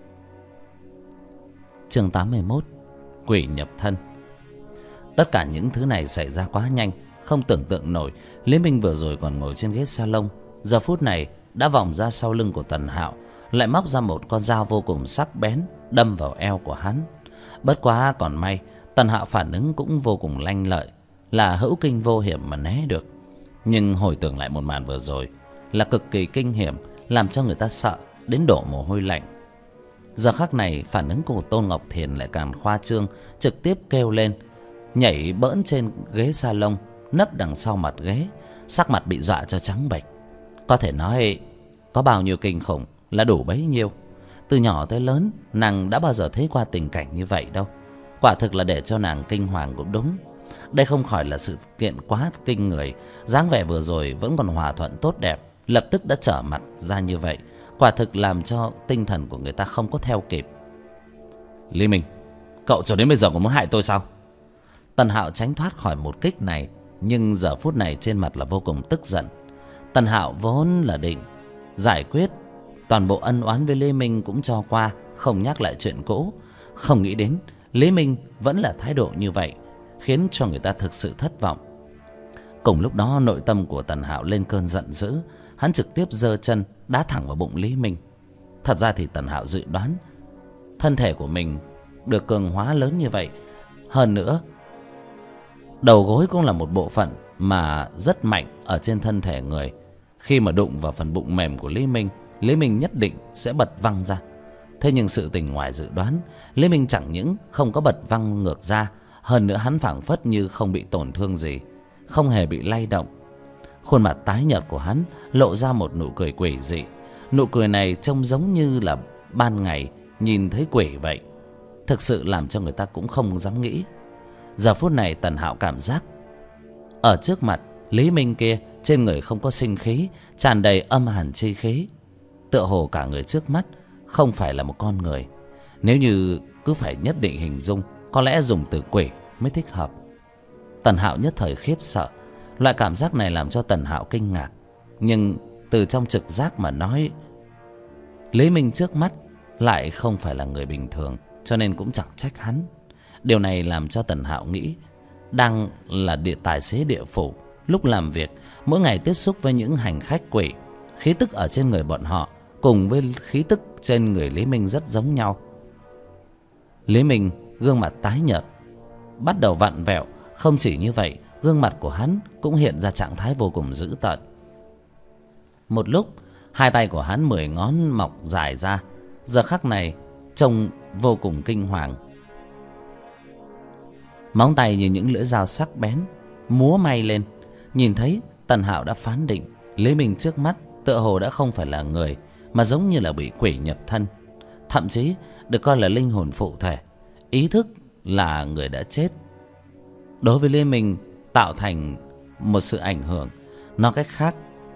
Chương 81: Quỷ nhập thân. Tất cả những thứ này xảy ra quá nhanh, không tưởng tượng nổi. Lý Minh vừa rồi còn ngồi trên ghế salon, giờ phút này đã vòng ra sau lưng của Tần Hạo, lại móc ra một con dao vô cùng sắc bén đâm vào eo của hắn. Bất quá còn may Tần Hạo phản ứng cũng vô cùng lanh lợi, là hữu kinh vô hiểm mà né được. Nhưng hồi tưởng lại một màn vừa rồi là cực kỳ kinh hiểm, làm cho người ta sợ đến đổ mồ hôi lạnh. Giờ khắc này phản ứng của Tôn Ngọc Thiền lại càng khoa trương, trực tiếp kêu lên, nhảy bỡn trên ghế salon, nấp đằng sau mặt ghế, sắc mặt bị dọa cho trắng bệch. Có thể nói có bao nhiêu kinh khủng là đủ bấy nhiêu. Từ nhỏ tới lớn nàng đã bao giờ thấy qua tình cảnh như vậy đâu. Quả thực là để cho nàng kinh hoàng cũng đúng. Đây không khỏi là sự kiện quá kinh người. Dáng vẻ vừa rồi vẫn còn hòa thuận tốt đẹp, lập tức đã trở mặt ra như vậy, quả thực làm cho tinh thần của người ta không có theo kịp. "Lý Minh, cậu cho đến bây giờ còn muốn hại tôi sao?" Tần Hạo tránh thoát khỏi một kích này, nhưng giờ phút này trên mặt là vô cùng tức giận. Tần Hạo vốn là định giải quyết toàn bộ ân oán với Lý Minh cũng cho qua, không nhắc lại chuyện cũ. Không nghĩ đến Lý Minh vẫn là thái độ như vậy, khiến cho người ta thực sự thất vọng. Cùng lúc đó nội tâm của Tần Hạo lên cơn giận dữ, hắn trực tiếp giơ chân đá thẳng vào bụng Lý Minh. Thật ra thì Tần Hạo dự đoán thân thể của mình được cường hóa lớn như vậy, hơn nữa đầu gối cũng là một bộ phận mà rất mạnh ở trên thân thể người. Khi mà đụng vào phần bụng mềm của Lý Minh, Lý Minh nhất định sẽ bật văng ra. Thế nhưng sự tình ngoài dự đoán, Lý Minh chẳng những không có bật văng ngược ra, hơn nữa hắn phảng phất như không bị tổn thương gì, không hề bị lay động. Khuôn mặt tái nhợt của hắn lộ ra một nụ cười quỷ dị. Nụ cười này trông giống như là ban ngày nhìn thấy quỷ vậy, thực sự làm cho người ta cũng không dám nghĩ. Giờ phút này Tần Hạo cảm giác ở trước mặt Lý Minh kia, trên người không có sinh khí, tràn đầy âm hàn chi khí, tựa hồ cả người trước mắt không phải là một con người. Nếu như cứ phải nhất định hình dung, có lẽ dùng từ quỷ mới thích hợp. Tần Hạo nhất thời khiếp sợ. Loại cảm giác này làm cho Tần Hạo kinh ngạc, nhưng từ trong trực giác mà nói, Lý Minh trước mắt lại không phải là người bình thường, cho nên cũng chẳng trách hắn. Điều này làm cho Tần Hạo nghĩ, đang là tài xế địa phủ, lúc làm việc mỗi ngày tiếp xúc với những hành khách quỷ, khí tức ở trên người bọn họ cùng với khí tức trên người Lý Minh rất giống nhau. Lý Minh gương mặt tái nhợt, bắt đầu vặn vẹo. Không chỉ như vậy, gương mặt của hắn cũng hiện ra trạng thái vô cùng dữ tợn. Một lúc, hai tay của hắn 10 ngón mọc dài ra, giờ khắc này trông vô cùng kinh hoàng. Móng tay như những lưỡi dao sắc bén múa may lên. Nhìn thấy Tần Hạo đã phán định Lý Minh trước mắt tựa hồ đã không phải là người, mà giống như là bị quỷ nhập thân, thậm chí được coi là linh hồn phụ thể, ý thức là người đã chết. Đối với Lý Minh tạo thành một sự ảnh hưởng, nói cách khác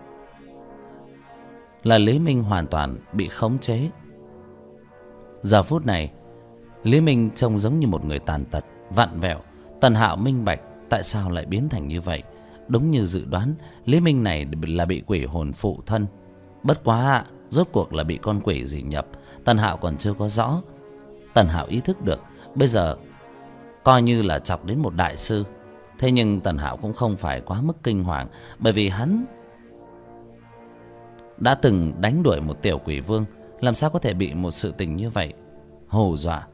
là Lý Minh hoàn toàn bị khống chế. Giờ phút này Lý Minh trông giống như một người tàn tật, vặn vẹo. Tần Hạo minh bạch tại sao lại biến thành như vậy. Đúng như dự đoán, Lý Minh này là bị quỷ hồn phụ thân. Bất quá rốt cuộc là bị con quỷ gì nhập, Tần Hạo còn chưa có rõ. Tần Hạo ý thức được bây giờ coi như là chọc đến một đại sư, Thế nhưng Tần Hạo cũng không phải quá mức kinh hoàng, bởi vì hắn đã từng đánh đuổi một tiểu quỷ vương, làm sao có thể bị một sự tình như vậy hù dọa.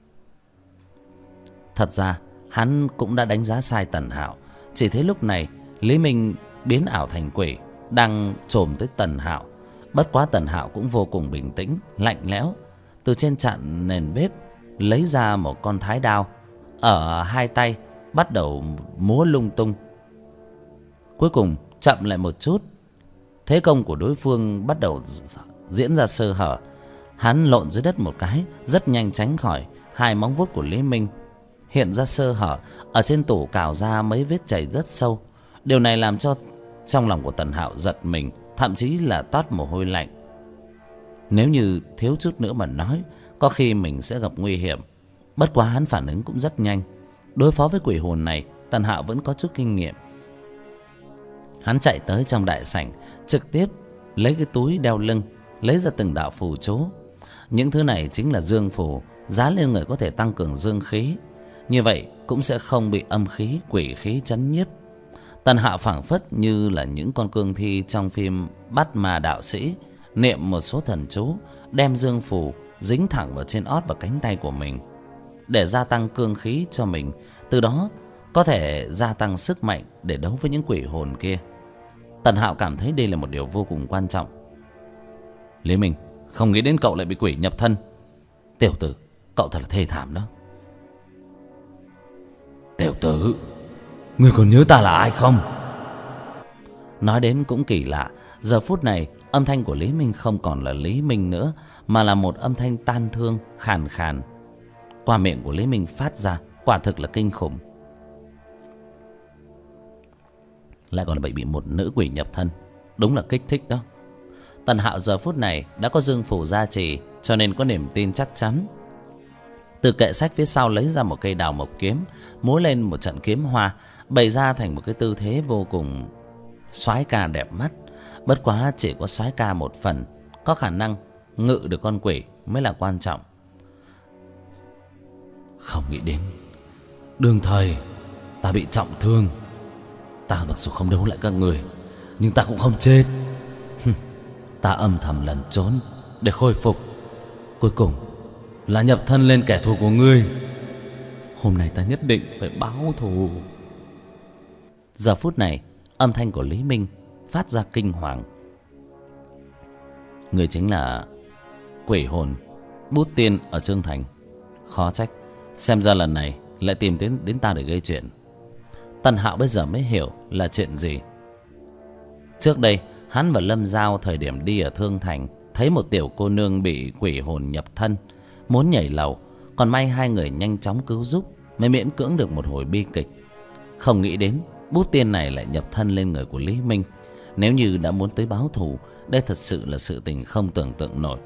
Thật ra hắn cũng đã đánh giá sai Tần Hạo. Chỉ thấy lúc này Lý Minh biến ảo thành quỷ, đang chồm tới Tần Hạo. Bất quá Tần Hạo cũng vô cùng bình tĩnh, lạnh lẽo. Từ trên chạn nền bếp lấy ra một con thái đao, ở hai tay bắt đầu múa lung tung. Cuối cùng chậm lại một chút, thế công của đối phương bắt đầu diễn ra sơ hở. Hắn lộn dưới đất một cái, rất nhanh tránh khỏi hai móng vuốt của Lý Minh. Hiện ra sơ hở, ở trên tủ cào ra mấy vết chảy rất sâu. Điều này làm cho trong lòng của Tần Hạo giật mình, thậm chí là toát mồ hôi lạnh. Nếu như thiếu chút nữa mà nói, có khi mình sẽ gặp nguy hiểm. Bất quá hắn phản ứng cũng rất nhanh. Đối phó với quỷ hồn này, Tần Hạo vẫn có chút kinh nghiệm. Hắn chạy tới trong đại sảnh, trực tiếp lấy cái túi đeo lưng, lấy ra từng đạo phù chú. Những thứ này chính là dương phù, dán lên người có thể tăng cường dương khí. Như vậy cũng sẽ không bị âm khí, quỷ khí chấn nhiếp. Tần Hạo phảng phất như là những con cương thi trong phim Bắt Ma Đạo Sĩ, niệm một số thần chú, đem dương phù dính thẳng vào trên ót và cánh tay của mình, để gia tăng cương khí cho mình. Từ đó có thể gia tăng sức mạnh để đấu với những quỷ hồn kia. Tần Hạo cảm thấy đây là một điều vô cùng quan trọng. Lý Minh, không nghĩ đến cậu lại bị quỷ nhập thân. Tiểu tử, cậu thật là thê thảm đó. Tiểu tử, ngươi còn nhớ ta là ai không? Nói đến cũng kỳ lạ, giờ phút này âm thanh của Lý Minh không còn là Lý Minh nữa, mà là một âm thanh tan thương, khàn khàn, qua miệng của Lý Minh phát ra. Quả thực là kinh khủng. Lại còn bị một nữ quỷ nhập thân, đúng là kích thích đó. Tần Hạo giờ phút này đã có dương phù gia trì, cho nên có niềm tin chắc chắn. Từ kệ sách phía sau lấy ra một cây đào mộc kiếm, múa lên một trận kiếm hoa, bày ra thành một cái tư thế vô cùng soái ca đẹp mắt. Bất quá chỉ có soái ca một phần, có khả năng ngự được con quỷ mới là quan trọng. Không nghĩ đến đương thời ta bị trọng thương. Ta mặc dù không đấu lại các người, nhưng ta cũng không chết. Ta âm thầm lẩn trốn để khôi phục, cuối cùng là nhập thân lên kẻ thù của ngươi. Hôm nay ta nhất định phải báo thù. Giờ phút này âm thanh của Lý Minh phát ra kinh hoàng. Người chính là quỷ hồn Bút Tiên ở Trương Thành. Khó trách, xem ra lần này lại tìm đến ta để gây chuyện. Tần Hạo bây giờ mới hiểu là chuyện gì. Trước đây hắn và Lâm Giao thời điểm đi ở Thương Thành, thấy một tiểu cô nương bị quỷ hồn nhập thân, muốn nhảy lầu. Còn may hai người nhanh chóng cứu giúp, mới miễn cưỡng được một hồi bi kịch. Không nghĩ đến Bút Tiên này lại nhập thân lên người của Lý Minh. Nếu như đã muốn tới báo thù, đây thật sự là sự tình không tưởng tượng nổi.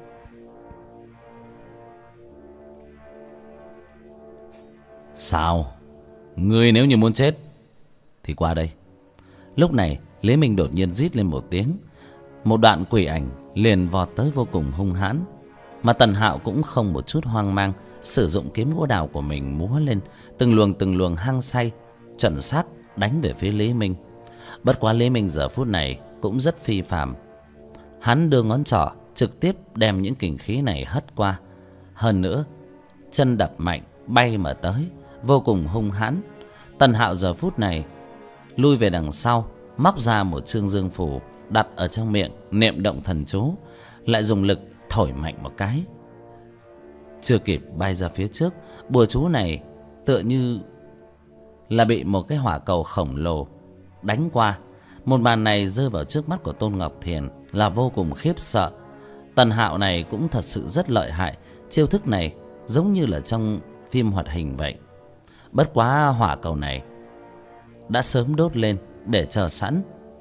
Sao? Ngươi nếu như muốn chết thì qua đây. Lúc này Lý Minh đột nhiên rít lên một tiếng. Một đoạn quỷ ảnh liền vọt tới vô cùng hung hãn. Mà Tần Hạo cũng không một chút hoang mang, sử dụng kiếm gỗ đào của mình múa lên, từng luồng hăng say chuẩn xác đánh về phía Lý Minh. Bất quá Lý Minh giờ phút này cũng rất phi phàm. Hắn đưa ngón trỏ trực tiếp đem những kình khí này hất qua. Hơn nữa chân đập mạnh bay mà tới, vô cùng hung hãn. Tần Hạo giờ phút này lui về đằng sau, móc ra một chương dương phù đặt ở trong miệng, niệm động thần chú, lại dùng lực thổi mạnh một cái. Chưa kịp bay ra phía trước, bùa chú này tựa như là bị một cái hỏa cầu khổng lồ đánh qua. Một màn này rơi vào trước mắt của Tôn Ngọc Thiền là vô cùng khiếp sợ. Tần Hạo này cũng thật sự rất lợi hại. Chiêu thức này giống như là trong phim hoạt hình vậy. Bất quá hỏa cầu này đã sớm đốt lên để chờ sẵn.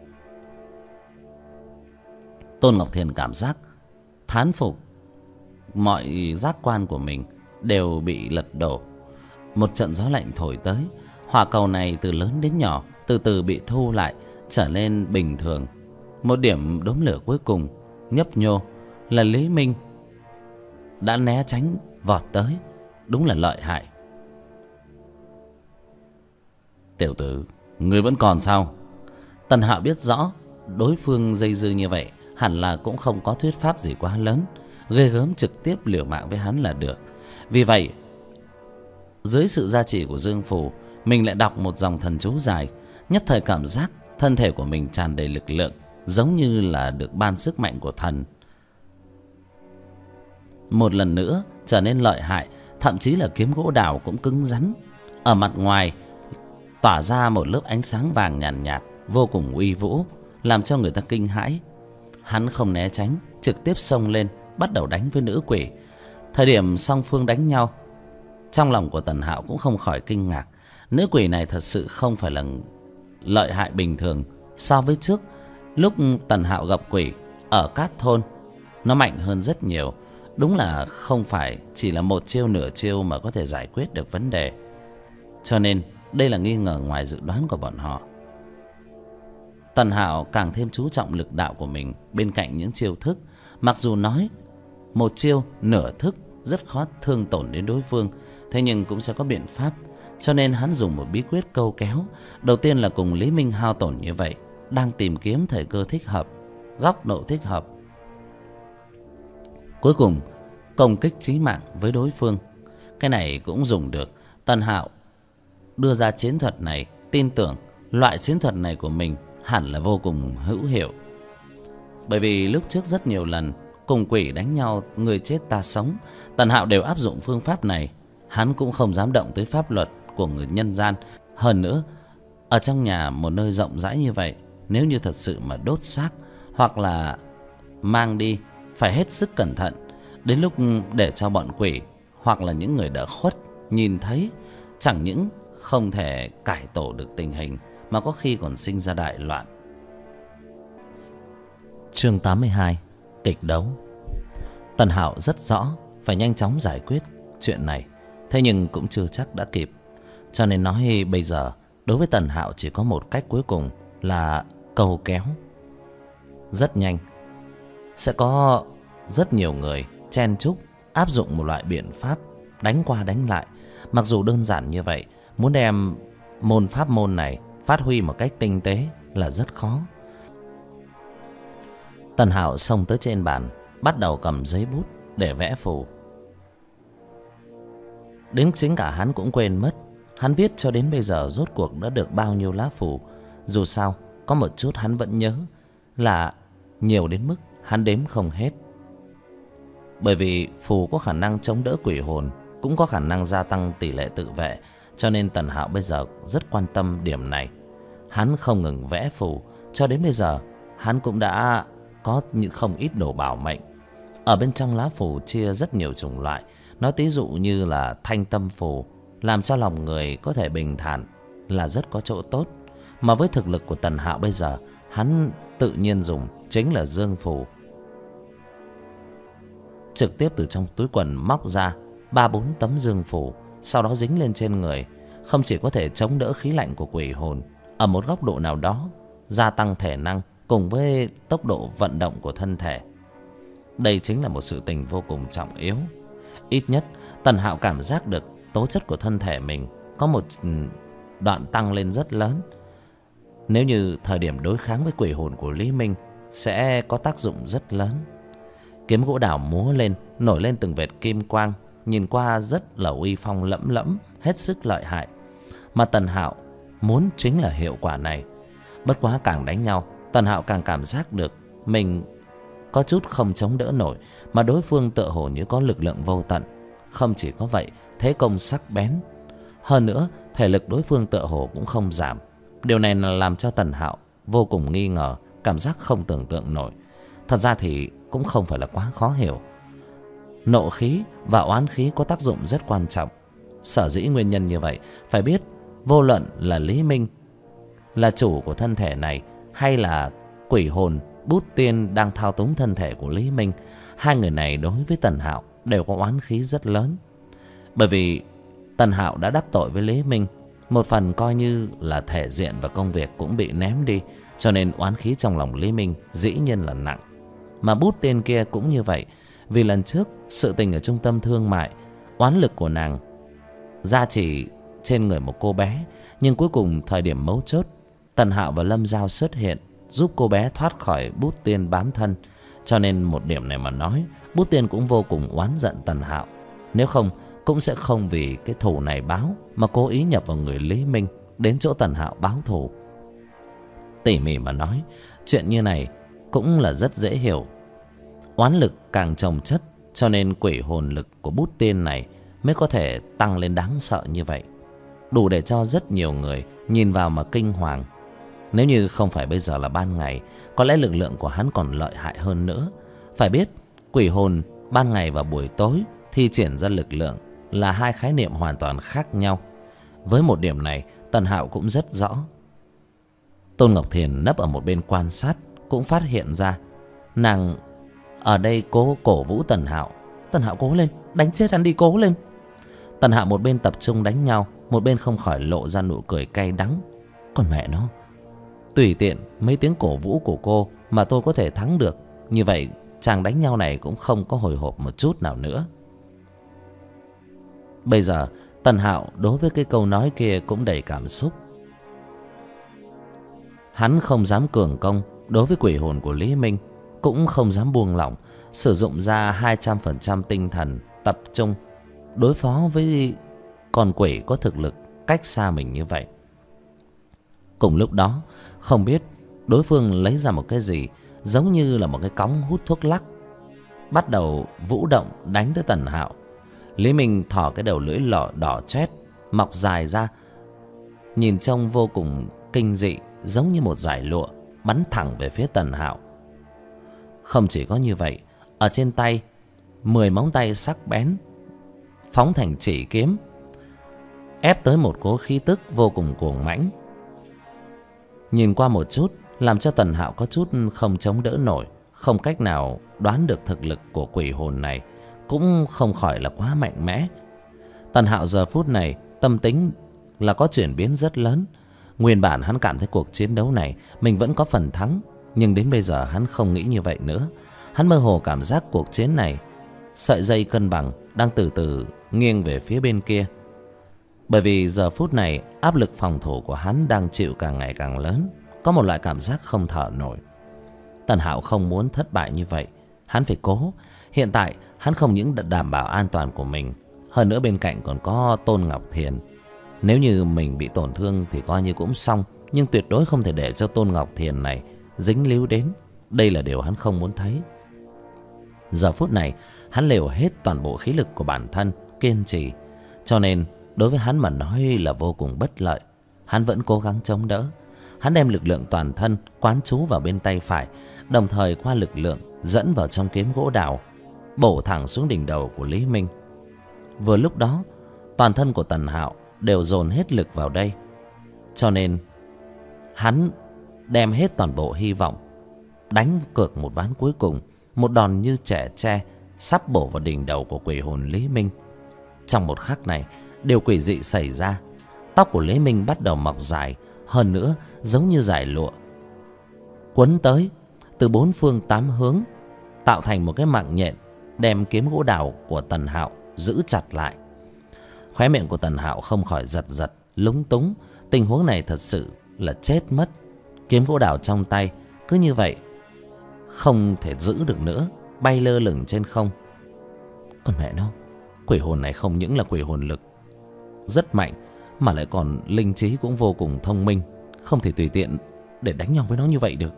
Tôn Ngọc Thiền cảm giác thán phục, mọi giác quan của mình đều bị lật đổ. Một trận gió lạnh thổi tới, hỏa cầu này từ lớn đến nhỏ từ từ bị thu lại, trở nên bình thường. Một điểm đốm lửa cuối cùng nhấp nhô là Lý Minh đã né tránh vọt tới. Đúng là lợi hại. Tiểu tử, Ngươi vẫn còn sao? Tần Hạo biết rõ đối phương dây dưa như vậy hẳn là cũng không có thuyết pháp gì quá lớn, ghê gớm, trực tiếp liều mạng với hắn là được. Vì vậy, dưới sự gia trì của dương phù, mình lại đọc một dòng thần chú dài. Nhất thời cảm giác thân thể của mình tràn đầy lực lượng, giống như là được ban sức mạnh của thần, một lần nữa trở nên lợi hại. Thậm chí là kiếm gỗ đào cũng cứng rắn, ở mặt ngoài tỏa ra một lớp ánh sáng vàng nhàn nhạt, vô cùng uy vũ, làm cho người ta kinh hãi. Hắn không né tránh, trực tiếp xông lên, bắt đầu đánh với nữ quỷ. Thời điểm song phương đánh nhau, trong lòng của Tần Hạo cũng không khỏi kinh ngạc. Nữ quỷ này thật sự không phải là lợi hại bình thường. So với trước, lúc Tần Hạo gặp quỷ ở Cát Thôn, nó mạnh hơn rất nhiều. Đúng là không phải chỉ là một chiêu nửa chiêu mà có thể giải quyết được vấn đề. Cho nên đây là nghi ngờ ngoài dự đoán của bọn họ. Tần Hạo càng thêm chú trọng lực đạo của mình bên cạnh những chiêu thức. Mặc dù nói một chiêu nửa thức rất khó thương tổn đến đối phương, thế nhưng cũng sẽ có biện pháp. Cho nên hắn dùng một bí quyết câu kéo. Đầu tiên là cùng Lý Minh hao tổn như vậy, đang tìm kiếm thời cơ thích hợp, góc độ thích hợp. Cuối cùng công kích chí mạng với đối phương. Cái này cũng dùng được. Tần Hạo đưa ra chiến thuật này, tin tưởng loại chiến thuật này của mình hẳn là vô cùng hữu hiệu. Bởi vì lúc trước rất nhiều lần cùng quỷ đánh nhau, người chết ta sống, Tần Hạo đều áp dụng phương pháp này. Hắn cũng không dám động tới pháp luật của người nhân gian. Hơn nữa, ở trong nhà một nơi rộng rãi như vậy, nếu như thật sự mà đốt xác hoặc là mang đi, phải hết sức cẩn thận. Đến lúc để cho bọn quỷ hoặc là những người đã khuất nhìn thấy, chẳng những không thể cải tổ được tình hình, mà có khi còn sinh ra đại loạn. Chương 82: Kịch đấu. Tần Hạo rất rõ phải nhanh chóng giải quyết chuyện này, thế nhưng cũng chưa chắc đã kịp. Cho nên nói bây giờ đối với Tần Hạo chỉ có một cách cuối cùng là cầu kéo. Rất nhanh sẽ có rất nhiều người chen chúc áp dụng một loại biện pháp đánh qua đánh lại. Mặc dù đơn giản như vậy, muốn đem môn pháp môn này phát huy một cách tinh tế là rất khó. Tần Hạo xông tới trên bàn, bắt đầu cầm giấy bút để vẽ phù. Đến chính cả hắn cũng quên mất hắn viết cho đến bây giờ rốt cuộc đã được bao nhiêu lá phù. Dù sao có một chút hắn vẫn nhớ, là nhiều đến mức hắn đếm không hết. Bởi vì phù có khả năng chống đỡ quỷ hồn, cũng có khả năng gia tăng tỷ lệ tự vệ, cho nên Tần Hạo bây giờ rất quan tâm điểm này. Hắn không ngừng vẽ phù, cho đến bây giờ hắn cũng đã có những không ít đồ bảo mệnh. Ở bên trong lá phù chia rất nhiều chủng loại. Nói ví dụ như là thanh tâm phù, làm cho lòng người có thể bình thản, là rất có chỗ tốt. Mà với thực lực của Tần Hạo bây giờ, hắn tự nhiên dùng chính là dương phù. Trực tiếp từ trong túi quần móc ra 3-4 tấm dương phù, sau đó dính lên trên người. Không chỉ có thể chống đỡ khí lạnh của quỷ hồn, ở một góc độ nào đó gia tăng thể năng cùng với tốc độ vận động của thân thể. Đây chính là một sự tình vô cùng trọng yếu. Ít nhất Tần Hạo cảm giác được tố chất của thân thể mình có một đoạn tăng lên rất lớn. Nếu như thời điểm đối kháng với quỷ hồn của Lý Minh sẽ có tác dụng rất lớn. Kiếm gỗ đào múa lên, nổi lên từng vệt kim quang, nhìn qua rất là uy phong lẫm lẫm, hết sức lợi hại. Mà Tần Hạo muốn chính là hiệu quả này. Bất quá càng đánh nhau, Tần Hạo càng cảm giác được mình có chút không chống đỡ nổi, mà đối phương tựa hồ như có lực lượng vô tận. Không chỉ có vậy, thế công sắc bén. Hơn nữa, thể lực đối phương tựa hồ cũng không giảm. Điều này làm cho Tần Hạo vô cùng nghi ngờ, cảm giác không tưởng tượng nổi. Thật ra thì cũng không phải là quá khó hiểu. Nộ khí và oán khí có tác dụng rất quan trọng. Sở dĩ nguyên nhân như vậy, phải biết vô luận là Lý Minh là chủ của thân thể này, hay là quỷ hồn Bút Tiên đang thao túng thân thể của Lý Minh, hai người này đối với Tần Hạo đều có oán khí rất lớn. Bởi vì Tần Hạo đã đắc tội với Lý Minh, một phần coi như là thể diện và công việc cũng bị ném đi, cho nên oán khí trong lòng Lý Minh dĩ nhiên là nặng. Mà Bút Tiên kia cũng như vậy. Vì lần trước sự tình ở trung tâm thương mại, oán lực của nàng gia trì trên người một cô bé. Nhưng cuối cùng thời điểm mấu chốt, Tần Hạo và Lâm Dao xuất hiện, giúp cô bé thoát khỏi Bút Tiên bám thân. Cho nên một điểm này mà nói, Bút Tiên cũng vô cùng oán giận Tần Hạo. Nếu không cũng sẽ không vì cái thù này báo mà cố ý nhập vào người Lý Minh, đến chỗ Tần Hạo báo thù. Tỉ mỉ mà nói, chuyện như này cũng là rất dễ hiểu. Oán lực càng chồng chất, cho nên quỷ hồn lực của Bút Tiên này mới có thể tăng lên đáng sợ như vậy, đủ để cho rất nhiều người nhìn vào mà kinh hoàng. Nếu như không phải bây giờ là ban ngày, có lẽ lực lượng của hắn còn lợi hại hơn nữa. Phải biết, quỷ hồn ban ngày và buổi tối thi triển ra lực lượng là hai khái niệm hoàn toàn khác nhau. Với một điểm này, Tần Hạo cũng rất rõ. Tôn Ngọc Thiền nấp ở một bên quan sát, cũng phát hiện ra. Nàng ở đây cố cổ vũ Tần Hạo. Tần Hạo cố lên, đánh chết hắn đi, cố lên. Tần Hạo một bên tập trung đánh nhau, một bên không khỏi lộ ra nụ cười cay đắng. Còn mẹ nó, tùy tiện mấy tiếng cổ vũ của cô mà tôi có thể thắng được. Như vậy chàng đánh nhau này cũng không có hồi hộp một chút nào nữa. Bây giờ Tần Hạo đối với cái câu nói kia cũng đầy cảm xúc. Hắn không dám cường công đối với quỷ hồn của Lý Minh, cũng không dám buông lỏng, sử dụng ra 200% tinh thần tập trung đối phó với con quỷ có thực lực cách xa mình như vậy. Cùng lúc đó, không biết đối phương lấy ra một cái gì, giống như là một cái cóng hút thuốc lắc, bắt đầu vũ động đánh tới Tần Hạo. Lý Minh thỏ cái đầu lưỡi lọ đỏ chét mọc dài ra, nhìn trông vô cùng kinh dị, giống như một dải lụa bắn thẳng về phía Tần Hạo. Không chỉ có như vậy, ở trên tay 10 móng tay sắc bén phóng thành chỉ kiếm, ép tới một cỗ khí tức vô cùng cuồng mãnh. Nhìn qua một chút làm cho Tần Hạo có chút không chống đỡ nổi, không cách nào đoán được thực lực của quỷ hồn này, cũng không khỏi là quá mạnh mẽ. Tần Hạo giờ phút này tâm tính là có chuyển biến rất lớn. Nguyên bản hắn cảm thấy cuộc chiến đấu này mình vẫn có phần thắng, nhưng đến bây giờ hắn không nghĩ như vậy nữa. Hắn mơ hồ cảm giác cuộc chiến này, sợi dây cân bằng đang từ từ nghiêng về phía bên kia. Bởi vì giờ phút này áp lực phòng thủ của hắn đang chịu càng ngày càng lớn, có một loại cảm giác không thở nổi. Tần Hạo không muốn thất bại như vậy, hắn phải cố. Hiện tại hắn không những đảm bảo an toàn của mình, hơn nữa bên cạnh còn có Tôn Ngọc Thiền. Nếu như mình bị tổn thương thì coi như cũng xong, nhưng tuyệt đối không thể để cho Tôn Ngọc Thiền này dính líu đến. Đây là điều hắn không muốn thấy. Giờ phút này hắn liều hết toàn bộ khí lực của bản thân, kiên trì. Cho nên đối với hắn mà nói là vô cùng bất lợi. Hắn vẫn cố gắng chống đỡ. Hắn đem lực lượng toàn thân quán trú vào bên tay phải, đồng thời qua lực lượng dẫn vào trong kiếm gỗ đào, bổ thẳng xuống đỉnh đầu của Lý Minh. Vừa lúc đó, toàn thân của Tần Hạo đều dồn hết lực vào đây, cho nên hắn đem hết toàn bộ hy vọng, đánh cược một ván cuối cùng, một đòn như trẻ tre sắp bổ vào đỉnh đầu của quỷ hồn Lý Minh. Trong một khắc này, điều quỷ dị xảy ra. Tóc của Lý Minh bắt đầu mọc dài, hơn nữa giống như dải lụa quấn tới từ 4 phương 8 hướng, tạo thành một cái mạng nhện đem kiếm gỗ đào của Tần Hạo giữ chặt lại. Khóe miệng của Tần Hạo không khỏi giật giật, lúng túng. Tình huống này thật sự là chết mất. Kiếm gỗ đào trong tay cứ như vậy không thể giữ được nữa, bay lơ lửng trên không. Còn mẹ nó, quỷ hồn này không những là quỷ hồn lực rất mạnh, mà lại còn linh trí cũng vô cùng thông minh, không thể tùy tiện để đánh nhau với nó như vậy được.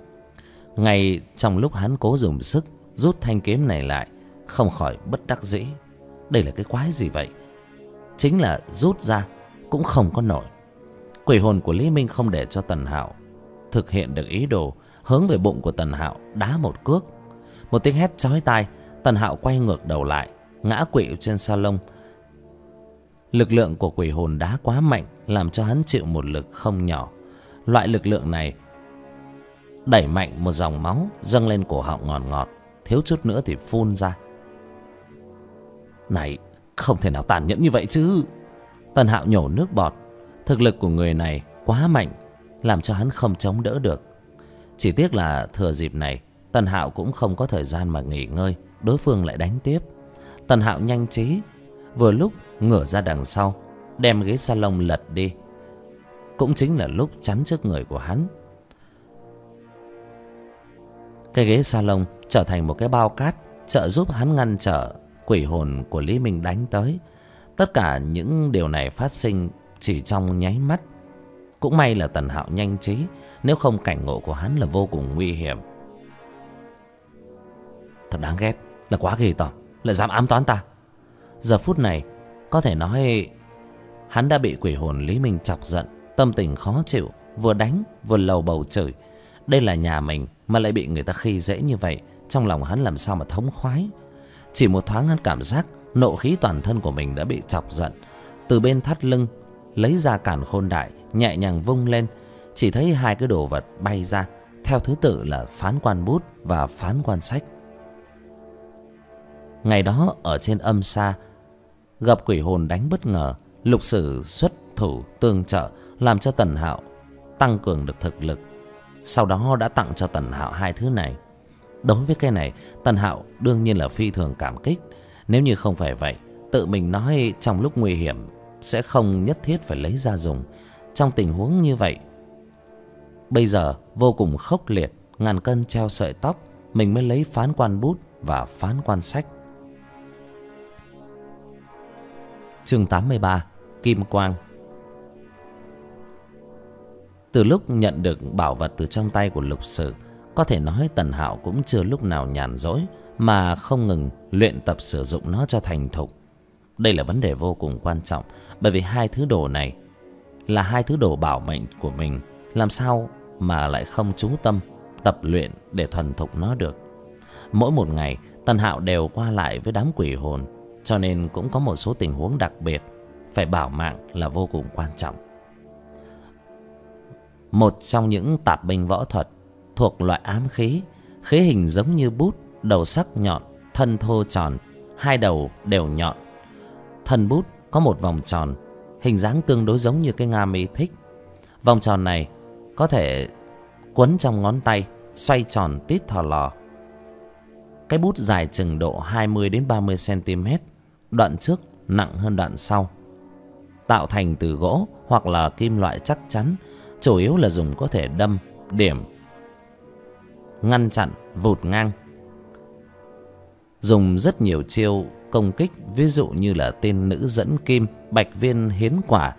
Ngay trong lúc hắn cố dùng sức rút thanh kiếm này lại, không khỏi bất đắc dĩ. Đây là cái quái gì vậy? Chính là rút ra cũng không có nổi. Quỷ hồn của Lý Minh không để cho Tần Hạo thực hiện được ý đồ, hướng về bụng của Tần Hạo đá một cước. Một tiếng hét chói tai, Tần Hạo quay ngược đầu lại, ngã quỵ trên salon. Lực lượng của quỷ hồn đá quá mạnh, làm cho hắn chịu một lực không nhỏ. Loại lực lượng này đẩy mạnh một dòng máu dâng lên cổ họng ngọt ngọt, thiếu chút nữa thì phun ra. Này, không thể nào tàn nhẫn như vậy chứ. Tần Hạo nhổ nước bọt. Thực lực của người này quá mạnh, làm cho hắn không chống đỡ được. Chỉ tiếc là thừa dịp này, Tần Hạo cũng không có thời gian mà nghỉ ngơi, đối phương lại đánh tiếp. Tần Hạo nhanh trí, vừa lúc ngửa ra đằng sau, đem ghế salon lật đi. Cũng chính là lúc chắn trước người của hắn. Cái ghế salon trở thành một cái bao cát, trợ giúp hắn ngăn trở quỷ hồn của Lý Minh đánh tới. Tất cả những điều này phát sinh chỉ trong nháy mắt. Cũng may là Tần Hạo nhanh trí, nếu không cảnh ngộ của hắn là vô cùng nguy hiểm. Thật đáng ghét, là quá ghê tởm, lại dám ám toán ta. Giờ phút này có thể nói hắn đã bị quỷ hồn Lý Minh chọc giận, tâm tình khó chịu, vừa đánh vừa lầu bầu chửi. Đây là nhà mình mà lại bị người ta khi dễ như vậy, trong lòng hắn làm sao mà thống khoái. Chỉ một thoáng hắn cảm giác nộ khí toàn thân của mình đã bị chọc giận. Từ bên thắt lưng lấy ra càn khôn đại, nhẹ nhàng vung lên. Chỉ thấy hai cái đồ vật bay ra, theo thứ tự là phán quan bút và phán quan sách. Ngày đó ở trên âm xa, gặp quỷ hồn đánh bất ngờ, Lục Sử xuất thủ tương trợ, làm cho Tần Hạo tăng cường được thực lực. Sau đó đã tặng cho Tần Hạo hai thứ này. Đối với cái này, Tần Hạo đương nhiên là phi thường cảm kích. Nếu như không phải vậy, tự mình nói trong lúc nguy hiểm sẽ không nhất thiết phải lấy ra dùng. Trong tình huống như vậy, bây giờ vô cùng khốc liệt, ngàn cân treo sợi tóc, mình mới lấy phán quan bút và phán quan sách. Chương 83: Kim Quang. Từ lúc nhận được bảo vật từ trong tay của Lục Sử, có thể nói Tần Hạo cũng chưa lúc nào nhàn rỗi, mà không ngừng luyện tập sử dụng nó cho thành thục. Đây là vấn đề vô cùng quan trọng, bởi vì hai thứ đồ này là hai thứ đồ bảo mệnh của mình, làm sao mà lại không chú tâm tập luyện để thuần thục nó được. Mỗi một ngày Tần Hạo đều qua lại với đám quỷ hồn, cho nên cũng có một số tình huống đặc biệt phải bảo mạng là vô cùng quan trọng. Một trong những tạp binh võ thuật thuộc loại ám khí, khí hình giống như bút, đầu sắc nhọn, thân thô tròn, hai đầu đều nhọn. Thân bút có một vòng tròn, hình dáng tương đối giống như cái nga mi thích. Vòng tròn này có thể quấn trong ngón tay, xoay tròn tít thò lò. Cái bút dài chừng độ 20 đến 30 cm, đoạn trước nặng hơn đoạn sau. Tạo thành từ gỗ hoặc là kim loại chắc chắn, chủ yếu là dùng có thể đâm, điểm, ngăn chặn, vụt ngang. Dùng rất nhiều chiêu công kích, ví dụ như là tiên nữ dẫn kim, bạch viên hiến quả,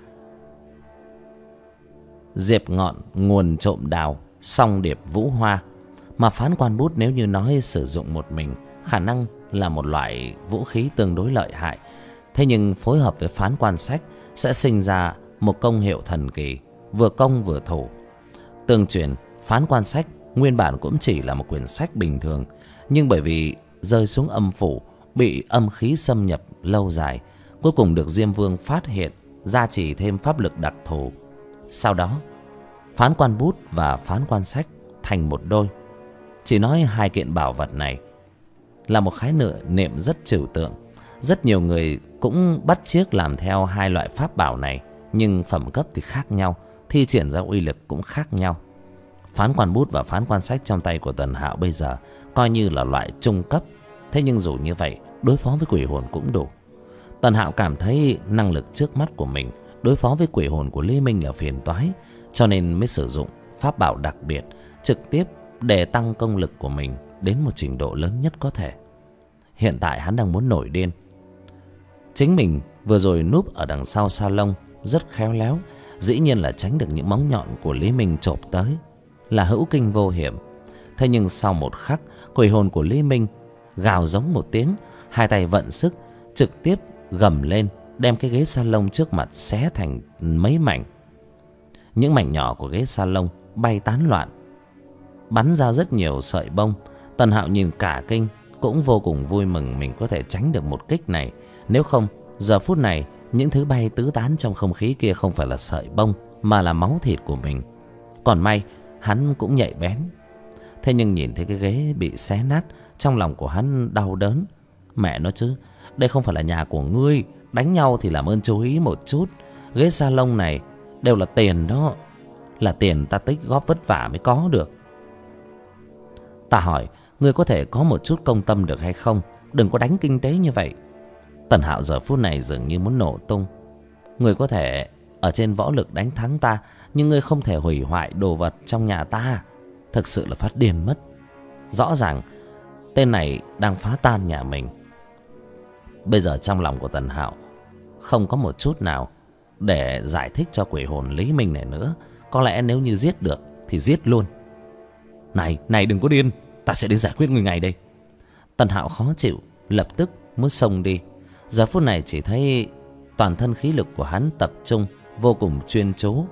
diệp ngọn nguồn trộm đào, song điệp vũ hoa. Mà phán quan bút nếu như nói sử dụng một mình, khả năng là một loại vũ khí tương đối lợi hại. Thế nhưng phối hợp với phán quan sách sẽ sinh ra một công hiệu thần kỳ, vừa công vừa thủ. Tương truyền phán quan sách nguyên bản cũng chỉ là một quyển sách bình thường, nhưng bởi vì rơi xuống âm phủ, bị âm khí xâm nhập lâu dài, cuối cùng được Diêm Vương phát hiện, gia trì thêm pháp lực đặc thù. Sau đó phán quan bút và phán quan sách thành một đôi. Chỉ nói hai kiện bảo vật này là một khái niệm rất trừu tượng. Rất nhiều người cũng bắt chước làm theo hai loại pháp bảo này, nhưng phẩm cấp thì khác nhau, thi triển ra uy lực cũng khác nhau. Phán quan bút và phán quan sách trong tay của Tần Hạo bây giờ coi như là loại trung cấp. Thế nhưng dù như vậy, đối phó với quỷ hồn cũng đủ. Tần Hạo cảm thấy năng lực trước mắt của mình đối phó với quỷ hồn của Lý Minh là phiền toái, cho nên mới sử dụng pháp bảo đặc biệt, trực tiếp để tăng công lực của mình đến một trình độ lớn nhất có thể. Hiện tại hắn đang muốn nổi điên. Chính mình vừa rồi núp ở đằng sau salon rất khéo léo, dĩ nhiên là tránh được những móng nhọn của Lý Minh chộp tới, là hữu kinh vô hiểm. Thế nhưng sau một khắc, quỷ hồn của Lý Minh gào giống một tiếng, hai tay vận sức, trực tiếp gầm lên, đem cái ghế salon trước mặt xé thành mấy mảnh. Những mảnh nhỏ của ghế salon bay tán loạn, bắn ra rất nhiều sợi bông. Tần Hạo nhìn cả kinh, cũng vô cùng vui mừng mình có thể tránh được một kích này. Nếu không, giờ phút này những thứ bay tứ tán trong không khí kia không phải là sợi bông, mà là máu thịt của mình. Còn may hắn cũng nhạy bén. Thế nhưng nhìn thấy cái ghế bị xé nát, trong lòng của hắn đau đớn. Mẹ nó chứ, đây không phải là nhà của ngươi, đánh nhau thì làm ơn chú ý một chút. Ghế salon này đều là tiền đó, là tiền ta tích góp vất vả mới có được. Ta hỏi, ngươi có thể có một chút công tâm được hay không? Đừng có đánh kinh tế như vậy. Tần Hạo giờ phút này dường như muốn nổ tung. Ngươi có thể ở trên võ lực đánh thắng ta, nhưng ngươi không thể hủy hoại đồ vật trong nhà ta. Thực sự là phát điên mất. Rõ ràng tên này đang phá tan nhà mình. Bây giờ trong lòng của Tần Hạo không có một chút nào để giải thích cho quỷ hồn Lý Minh này nữa. Có lẽ nếu như giết được thì giết luôn. Này đừng có điên, ta sẽ đến giải quyết người ngay đây. Tần Hạo khó chịu, lập tức muốn xông đi. Giờ phút này chỉ thấy toàn thân khí lực của hắn tập trung, vô cùng chuyên chú,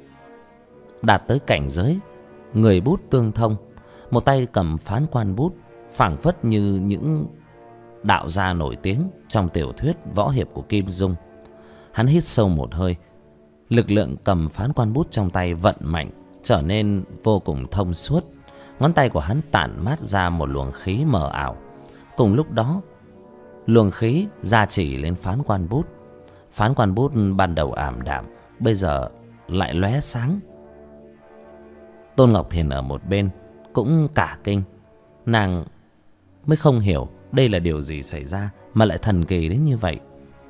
đạt tới cảnh giới người bút tương thông. Một tay cầm phán quan bút, phảng phất như những đạo gia nổi tiếng trong tiểu thuyết võ hiệp của Kim Dung. Hắn hít sâu một hơi, lực lượng cầm phán quan bút trong tay vận mạnh, trở nên vô cùng thông suốt. Ngón tay của hắn tản mát ra một luồng khí mờ ảo. Cùng lúc đó, luồng khí gia chỉ lên phán quan bút. Phán quan bút ban đầu ảm đạm, bây giờ lại lóe sáng. Tôn Ngọc Thiền ở một bên cũng cả kinh. Nàng mới không hiểu đây là điều gì xảy ra mà lại thần kỳ đến như vậy.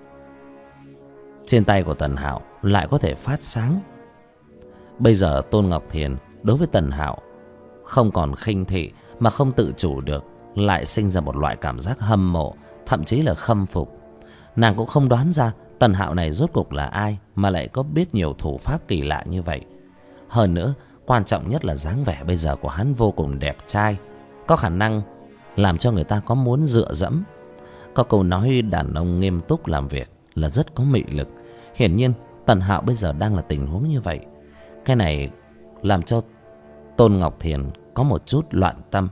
Trên tay của Tần Hạo lại có thể phát sáng. Bây giờ Tôn Ngọc Thiền đối với Tần Hạo không còn khinh thị, mà không tự chủ được lại sinh ra một loại cảm giác hâm mộ, thậm chí là khâm phục. Nàng cũng không đoán ra Tần Hạo này rốt cuộc là ai mà lại có biết nhiều thủ pháp kỳ lạ như vậy. Hơn nữa, quan trọng nhất là dáng vẻ bây giờ của hắn vô cùng đẹp trai, có khả năng làm cho người ta có muốn dựa dẫm. Có câu nói đàn ông nghiêm túc làm việc là rất có mị lực. Hiển nhiên Tần Hạo bây giờ đang là tình huống như vậy. Cái này làm cho Tôn Ngọc Thiền có một chút loạn tâm.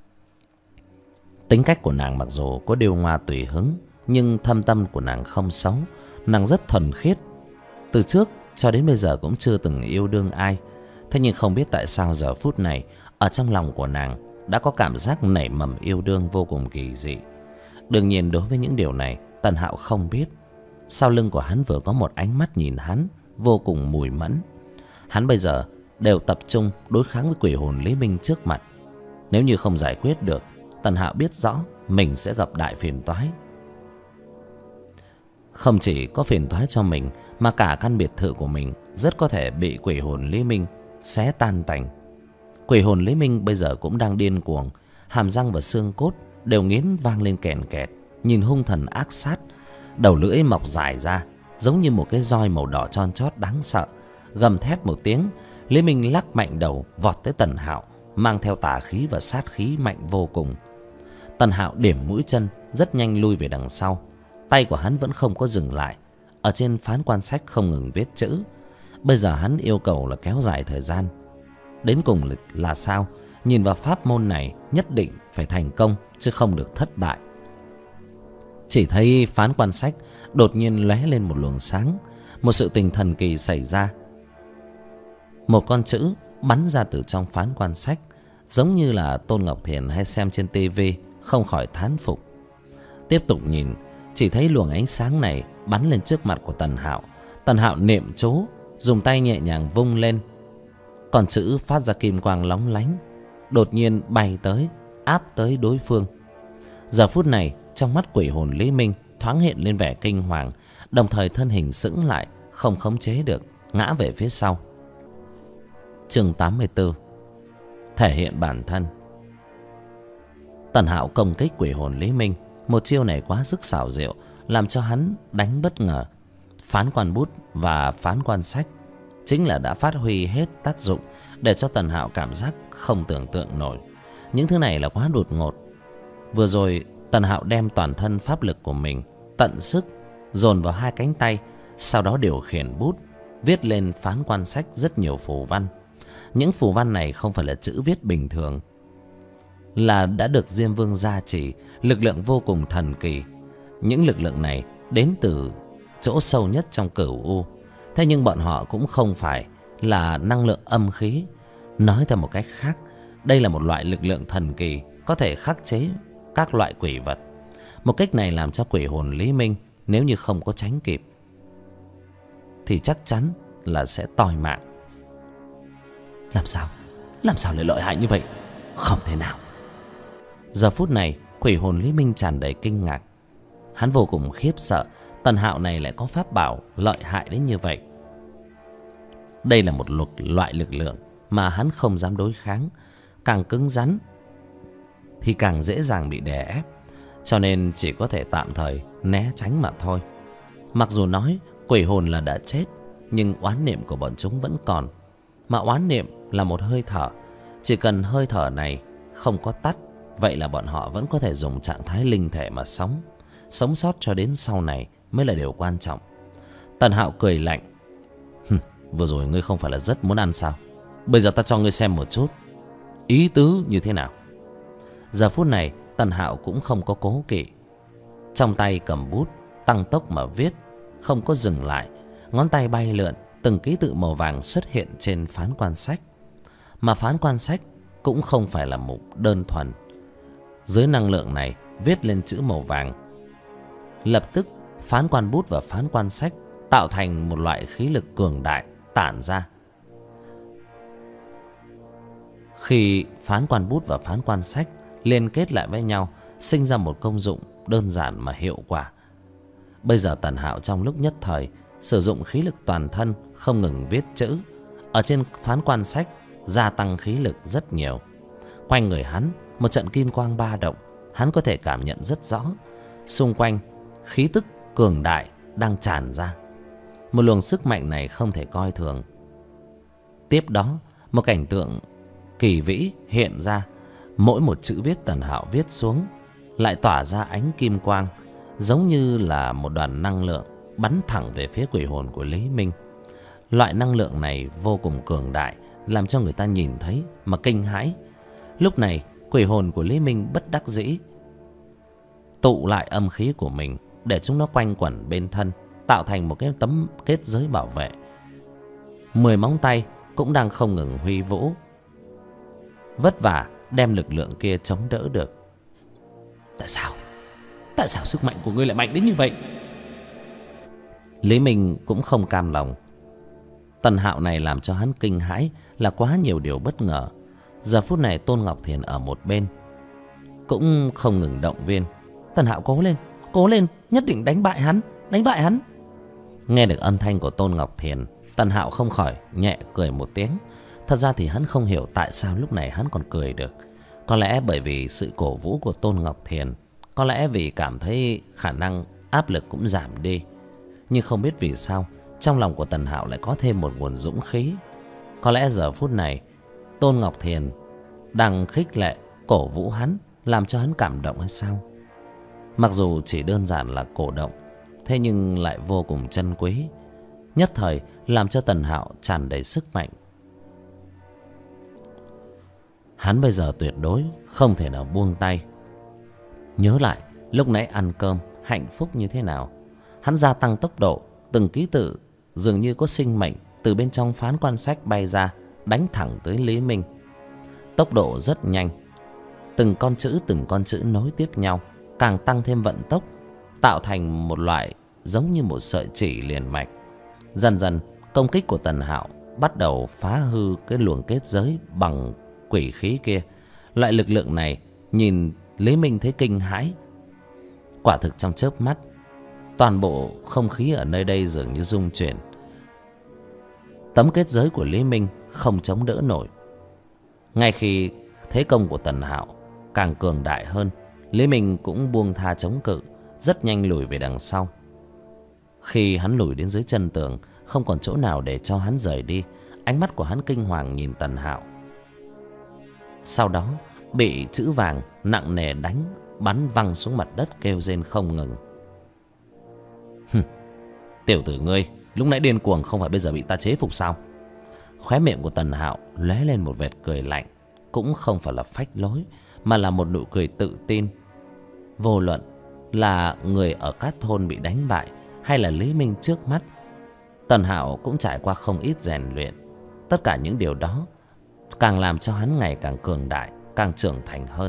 Tính cách của nàng mặc dù có điêu ngoa tùy hứng, nhưng thâm tâm của nàng không xấu. Nàng rất thuần khiết, từ trước cho đến bây giờ cũng chưa từng yêu đương ai. Thế nhưng không biết tại sao giờ phút này ở trong lòng của nàng đã có cảm giác nảy mầm yêu đương vô cùng kỳ dị. Đương nhiên đối với những điều này Tần Hạo không biết. Sau lưng của hắn vừa có một ánh mắt nhìn hắn vô cùng mùi mẫn. Hắn bây giờ đều tập trung đối kháng với quỷ hồn Lý Minh trước mặt. Nếu như không giải quyết được, Tần Hạo biết rõ mình sẽ gặp đại phiền toái. Không chỉ có phiền toái cho mình, mà cả căn biệt thự của mình rất có thể bị quỷ hồn Lý Minh xé tan tành. Quỷ hồn Lý Minh bây giờ cũng đang điên cuồng, hàm răng và xương cốt đều nghiến vang lên kèn kẹt, nhìn hung thần ác sát. Đầu lưỡi mọc dài ra giống như một cái roi màu đỏ chon chót đáng sợ. Gầm thét một tiếng, Lý Minh lắc mạnh đầu vọt tới Tần Hạo, mang theo tà khí và sát khí mạnh vô cùng. Tần Hạo điểm mũi chân rất nhanh lui về đằng sau. Tay của hắn vẫn không có dừng lại, ở trên phán quan sách không ngừng viết chữ. Bây giờ hắn yêu cầu là kéo dài thời gian. Đến cùng là sao? Nhìn vào pháp môn này nhất định phải thành công, chứ không được thất bại. Chỉ thấy phán quan sách đột nhiên lóe lên một luồng sáng. Một sự tình thần kỳ xảy ra. Một con chữ bắn ra từ trong phán quan sách, giống như là Tôn Ngọc Thiền hay xem trên tivi không khỏi thán phục. Tiếp tục nhìn, chỉ thấy luồng ánh sáng này bắn lên trước mặt của Tần Hạo. Tần Hạo niệm chú, dùng tay nhẹ nhàng vung lên. Con chữ phát ra kim quang lóng lánh, đột nhiên bay tới, áp tới đối phương. Giờ phút này trong mắt quỷ hồn Lý Minh thoáng hiện lên vẻ kinh hoàng, đồng thời thân hình sững lại, không khống chế được, ngã về phía sau. Chương 84. Thể hiện bản thân. Tần Hạo công kích quỷ hồn Lý Minh, một chiêu này quá sức xảo diệu, làm cho hắn đánh bất ngờ. Phán quan bút và phán quan sách chính là đã phát huy hết tác dụng, để cho Tần Hạo cảm giác không tưởng tượng nổi. Những thứ này là quá đột ngột. Vừa rồi Tần Hạo đem toàn thân pháp lực của mình tận sức dồn vào hai cánh tay, sau đó điều khiển bút viết lên phán quan sách rất nhiều phù văn. Những phù văn này không phải là chữ viết bình thường, là đã được Diêm Vương gia trì, lực lượng vô cùng thần kỳ. Những lực lượng này đến từ chỗ sâu nhất trong cửu u. Thế nhưng bọn họ cũng không phải là năng lượng âm khí. Nói theo một cách khác, đây là một loại lực lượng thần kỳ có thể khắc chế các loại quỷ vật. Một cách này làm cho quỷ hồn Lý Minh nếu như không có tránh kịp thì chắc chắn là sẽ toi mạng. Làm sao lại lợi hại như vậy? Không thể nào. Giờ phút này quỷ hồn Lý Minh tràn đầy kinh ngạc. Hắn vô cùng khiếp sợ, Tần Hạo này lại có pháp bảo lợi hại đến như vậy. Đây là một loại lực lượng mà hắn không dám đối kháng. Càng cứng rắn thì càng dễ dàng bị đè ép, cho nên chỉ có thể tạm thời né tránh mà thôi. Mặc dù nói quỷ hồn là đã chết, nhưng oán niệm của bọn chúng vẫn còn. Mà oán niệm là một hơi thở, chỉ cần hơi thở này không có tắt, vậy là bọn họ vẫn có thể dùng trạng thái linh thể mà sống. Sống sót cho đến sau này mới là điều quan trọng. Tần Hạo cười lạnh. Vừa rồi ngươi không phải là rất muốn ăn sao? Bây giờ ta cho ngươi xem một chút ý tứ như thế nào. Giờ phút này Tần Hạo cũng không có cố kỵ. Trong tay cầm bút, tăng tốc mà viết, không có dừng lại. Ngón tay bay lượn, từng ký tự màu vàng xuất hiện trên phán quan sách. Mà phán quan sách cũng không phải là một đơn thuần. Dưới năng lượng này viết lên chữ màu vàng. Lập tức phán quan bút và phán quan sách tạo thành một loại khí lực cường đại tản ra. Khi phán quan bút và phán quan sách liên kết lại với nhau, sinh ra một công dụng đơn giản mà hiệu quả. Bây giờ Tần Hạo trong lúc nhất thời sử dụng khí lực toàn thân, không ngừng viết chữ. Ở trên phán quan sách gia tăng khí lực rất nhiều. Quanh người hắn một trận kim quang ba động. Hắn có thể cảm nhận rất rõ xung quanh khí tức cường đại đang tràn ra. Một luồng sức mạnh này không thể coi thường. Tiếp đó một cảnh tượng kỳ vĩ hiện ra. Mỗi một chữ viết Tần Hạo viết xuống lại tỏa ra ánh kim quang, giống như là một đoàn năng lượng bắn thẳng về phía quỷ hồn của Lý Minh. Loại năng lượng này vô cùng cường đại, làm cho người ta nhìn thấy mà kinh hãi. Lúc này quỷ hồn của Lý Minh bất đắc dĩ tụ lại âm khí của mình, để chúng nó quanh quẩn bên thân, tạo thành một cái tấm kết giới bảo vệ. 10 móng tay cũng đang không ngừng huy vũ, vất vả đem lực lượng kia chống đỡ được. Tại sao sức mạnh của ngươi lại mạnh đến như vậy? Lý Minh cũng không cam lòng. Tần Hạo này làm cho hắn kinh hãi là quá nhiều điều bất ngờ. Giờ phút này Tôn Ngọc Thiền ở một bên cũng không ngừng động viên. Tần Hạo cố lên, nhất định đánh bại hắn. Nghe được âm thanh của Tôn Ngọc Thiền, Tần Hạo không khỏi nhẹ cười một tiếng. Thật ra thì hắn không hiểu tại sao lúc này hắn còn cười được. Có lẽ bởi vì sự cổ vũ của Tôn Ngọc Thiền, có lẽ vì cảm thấy khả năng áp lực cũng giảm đi. Nhưng không biết vì sao trong lòng của Tần Hạo lại có thêm một nguồn dũng khí. Có lẽ giờ phút này Tôn Ngọc Thiền đang khích lệ cổ vũ hắn, làm cho hắn cảm động hay sao? Mặc dù chỉ đơn giản là cổ động, thế nhưng lại vô cùng chân quý, nhất thời làm cho Tần Hạo tràn đầy sức mạnh. Hắn bây giờ tuyệt đối không thể nào buông tay. Nhớ lại lúc nãy ăn cơm hạnh phúc như thế nào. Hắn gia tăng tốc độ, từng ký tự dường như có sinh mệnh từ bên trong phán quan sách bay ra, đánh thẳng tới Lý Minh. Tốc độ rất nhanh, từng con chữ nối tiếp nhau, càng tăng thêm vận tốc, tạo thành một loại giống như một sợi chỉ liền mạch. Dần dần công kích của Tần Hạo bắt đầu phá hư cái luồng kết giới bằng quỷ khí kia. Loại lực lượng này nhìn Lý Minh thấy kinh hãi. Quả thực trong chớp mắt, toàn bộ không khí ở nơi đây dường như rung chuyển. Tấm kết giới của Lý Minh không chống đỡ nổi. Ngay khi thế công của Tần Hạo càng cường đại hơn, Lý Minh cũng buông tha chống cự, rất nhanh lùi về đằng sau. Khi hắn lùi đến dưới chân tường, không còn chỗ nào để cho hắn rời đi. Ánh mắt của hắn kinh hoàng nhìn Tần Hạo. Sau đó bị chữ vàng nặng nề đánh, bắn văng xuống mặt đất, kêu rên không ngừng. Tiểu tử ngươi, lúc nãy điên cuồng không phải bây giờ bị ta chế phục sao? Khóe miệng của Tần Hạo lóe lên một vệt cười lạnh, cũng không phải là phách lối, mà là một nụ cười tự tin. Vô luận là người ở các thôn bị đánh bại hay là Lý Minh trước mắt, Tần Hạo cũng trải qua không ít rèn luyện. Tất cả những điều đó càng làm cho hắn ngày càng cường đại, càng trưởng thành hơn.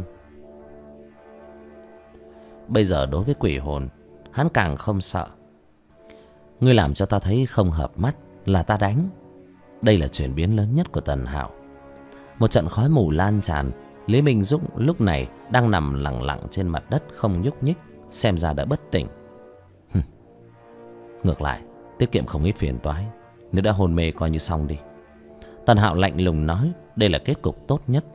Bây giờ đối với quỷ hồn, hắn càng không sợ. Ngươi làm cho ta thấy không hợp mắt là ta đánh. Đây là chuyển biến lớn nhất của Tần Hạo. Một trận khói mù lan tràn. Lý Minh Dũng lúc này đang nằm lặng lặng trên mặt đất không nhúc nhích, xem ra đã bất tỉnh. Ngược lại tiết kiệm không ít phiền toái. Nếu đã hôn mê coi như xong đi. Tần Hạo lạnh lùng nói. Đây là kết cục tốt nhất.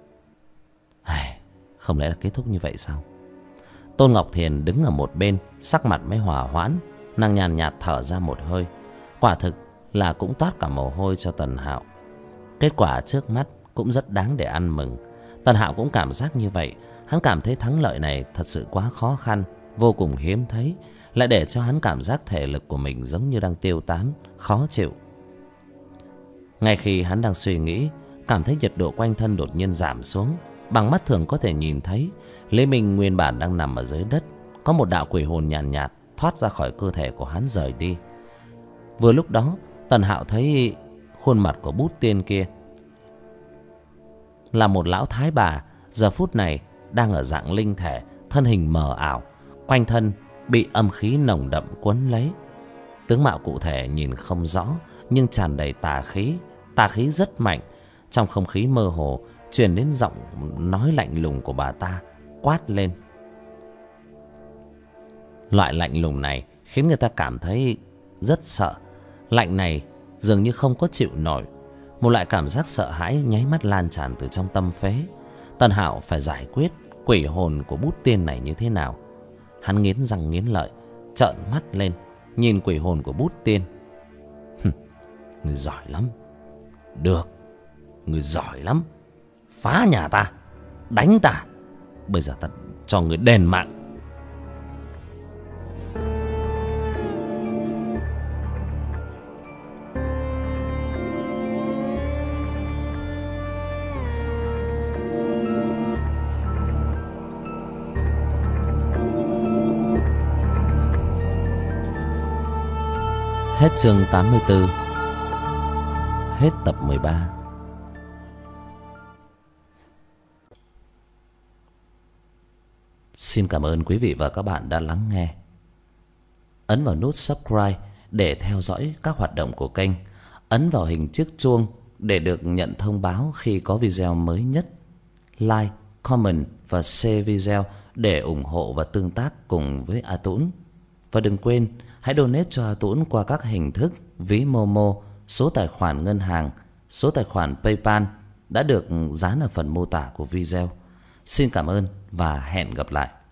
Không lẽ là kết thúc như vậy sao? Tôn Ngọc Thiền đứng ở một bên, sắc mặt mới hòa hoãn. Nàng nhàn nhạt thở ra một hơi. Quả thực là cũng toát cả mồ hôi cho Tần Hạo. Kết quả trước mắt cũng rất đáng để ăn mừng. Tần Hạo cũng cảm giác như vậy. Hắn cảm thấy thắng lợi này thật sự quá khó khăn, vô cùng hiếm thấy, lại để cho hắn cảm giác thể lực của mình giống như đang tiêu tán, khó chịu. Ngay khi hắn đang suy nghĩ, cảm thấy nhiệt độ quanh thân đột nhiên giảm xuống. Bằng mắt thường có thể nhìn thấy Lê Minh nguyên bản đang nằm ở dưới đất. Có một đạo quỷ hồn nhàn nhạt thoát ra khỏi cơ thể của hắn rời đi. Vừa lúc đó Tần Hạo thấy khuôn mặt của bút tiên kia là một lão thái bà, giờ phút này đang ở dạng linh thể, thân hình mờ ảo, quanh thân bị âm khí nồng đậm quấn lấy. Tướng mạo cụ thể nhìn không rõ, nhưng tràn đầy tà khí rất mạnh. Trong không khí mơ hồ truyền đến giọng nói lạnh lùng của bà ta quát lên. Loại lạnh lùng này khiến người ta cảm thấy rất sợ. Lạnh này dường như không có chịu nổi. Một loại cảm giác sợ hãi nháy mắt lan tràn từ trong tâm phế. Tần Hạo phải giải quyết quỷ hồn của bút tiên này như thế nào. Hắn nghiến răng nghiến lợi, trợn mắt lên nhìn quỷ hồn của bút tiên. Người giỏi lắm. Được, người giỏi lắm. Phá nhà ta, đánh ta, bây giờ ta cho người đền mạng. Hết chương 84. Hết tập 13. Xin cảm ơn quý vị và các bạn đã lắng nghe. Ấn vào nút subscribe để theo dõi các hoạt động của kênh. Ấn vào hình chiếc chuông để được nhận thông báo khi có video mới nhất. Like, comment và share video để ủng hộ và tương tác cùng với A Tũng. Và đừng quên hãy donate cho A Tũng qua các hình thức ví Momo, số tài khoản ngân hàng, số tài khoản PayPal đã được dán ở phần mô tả của video. Xin cảm ơn và hẹn gặp lại.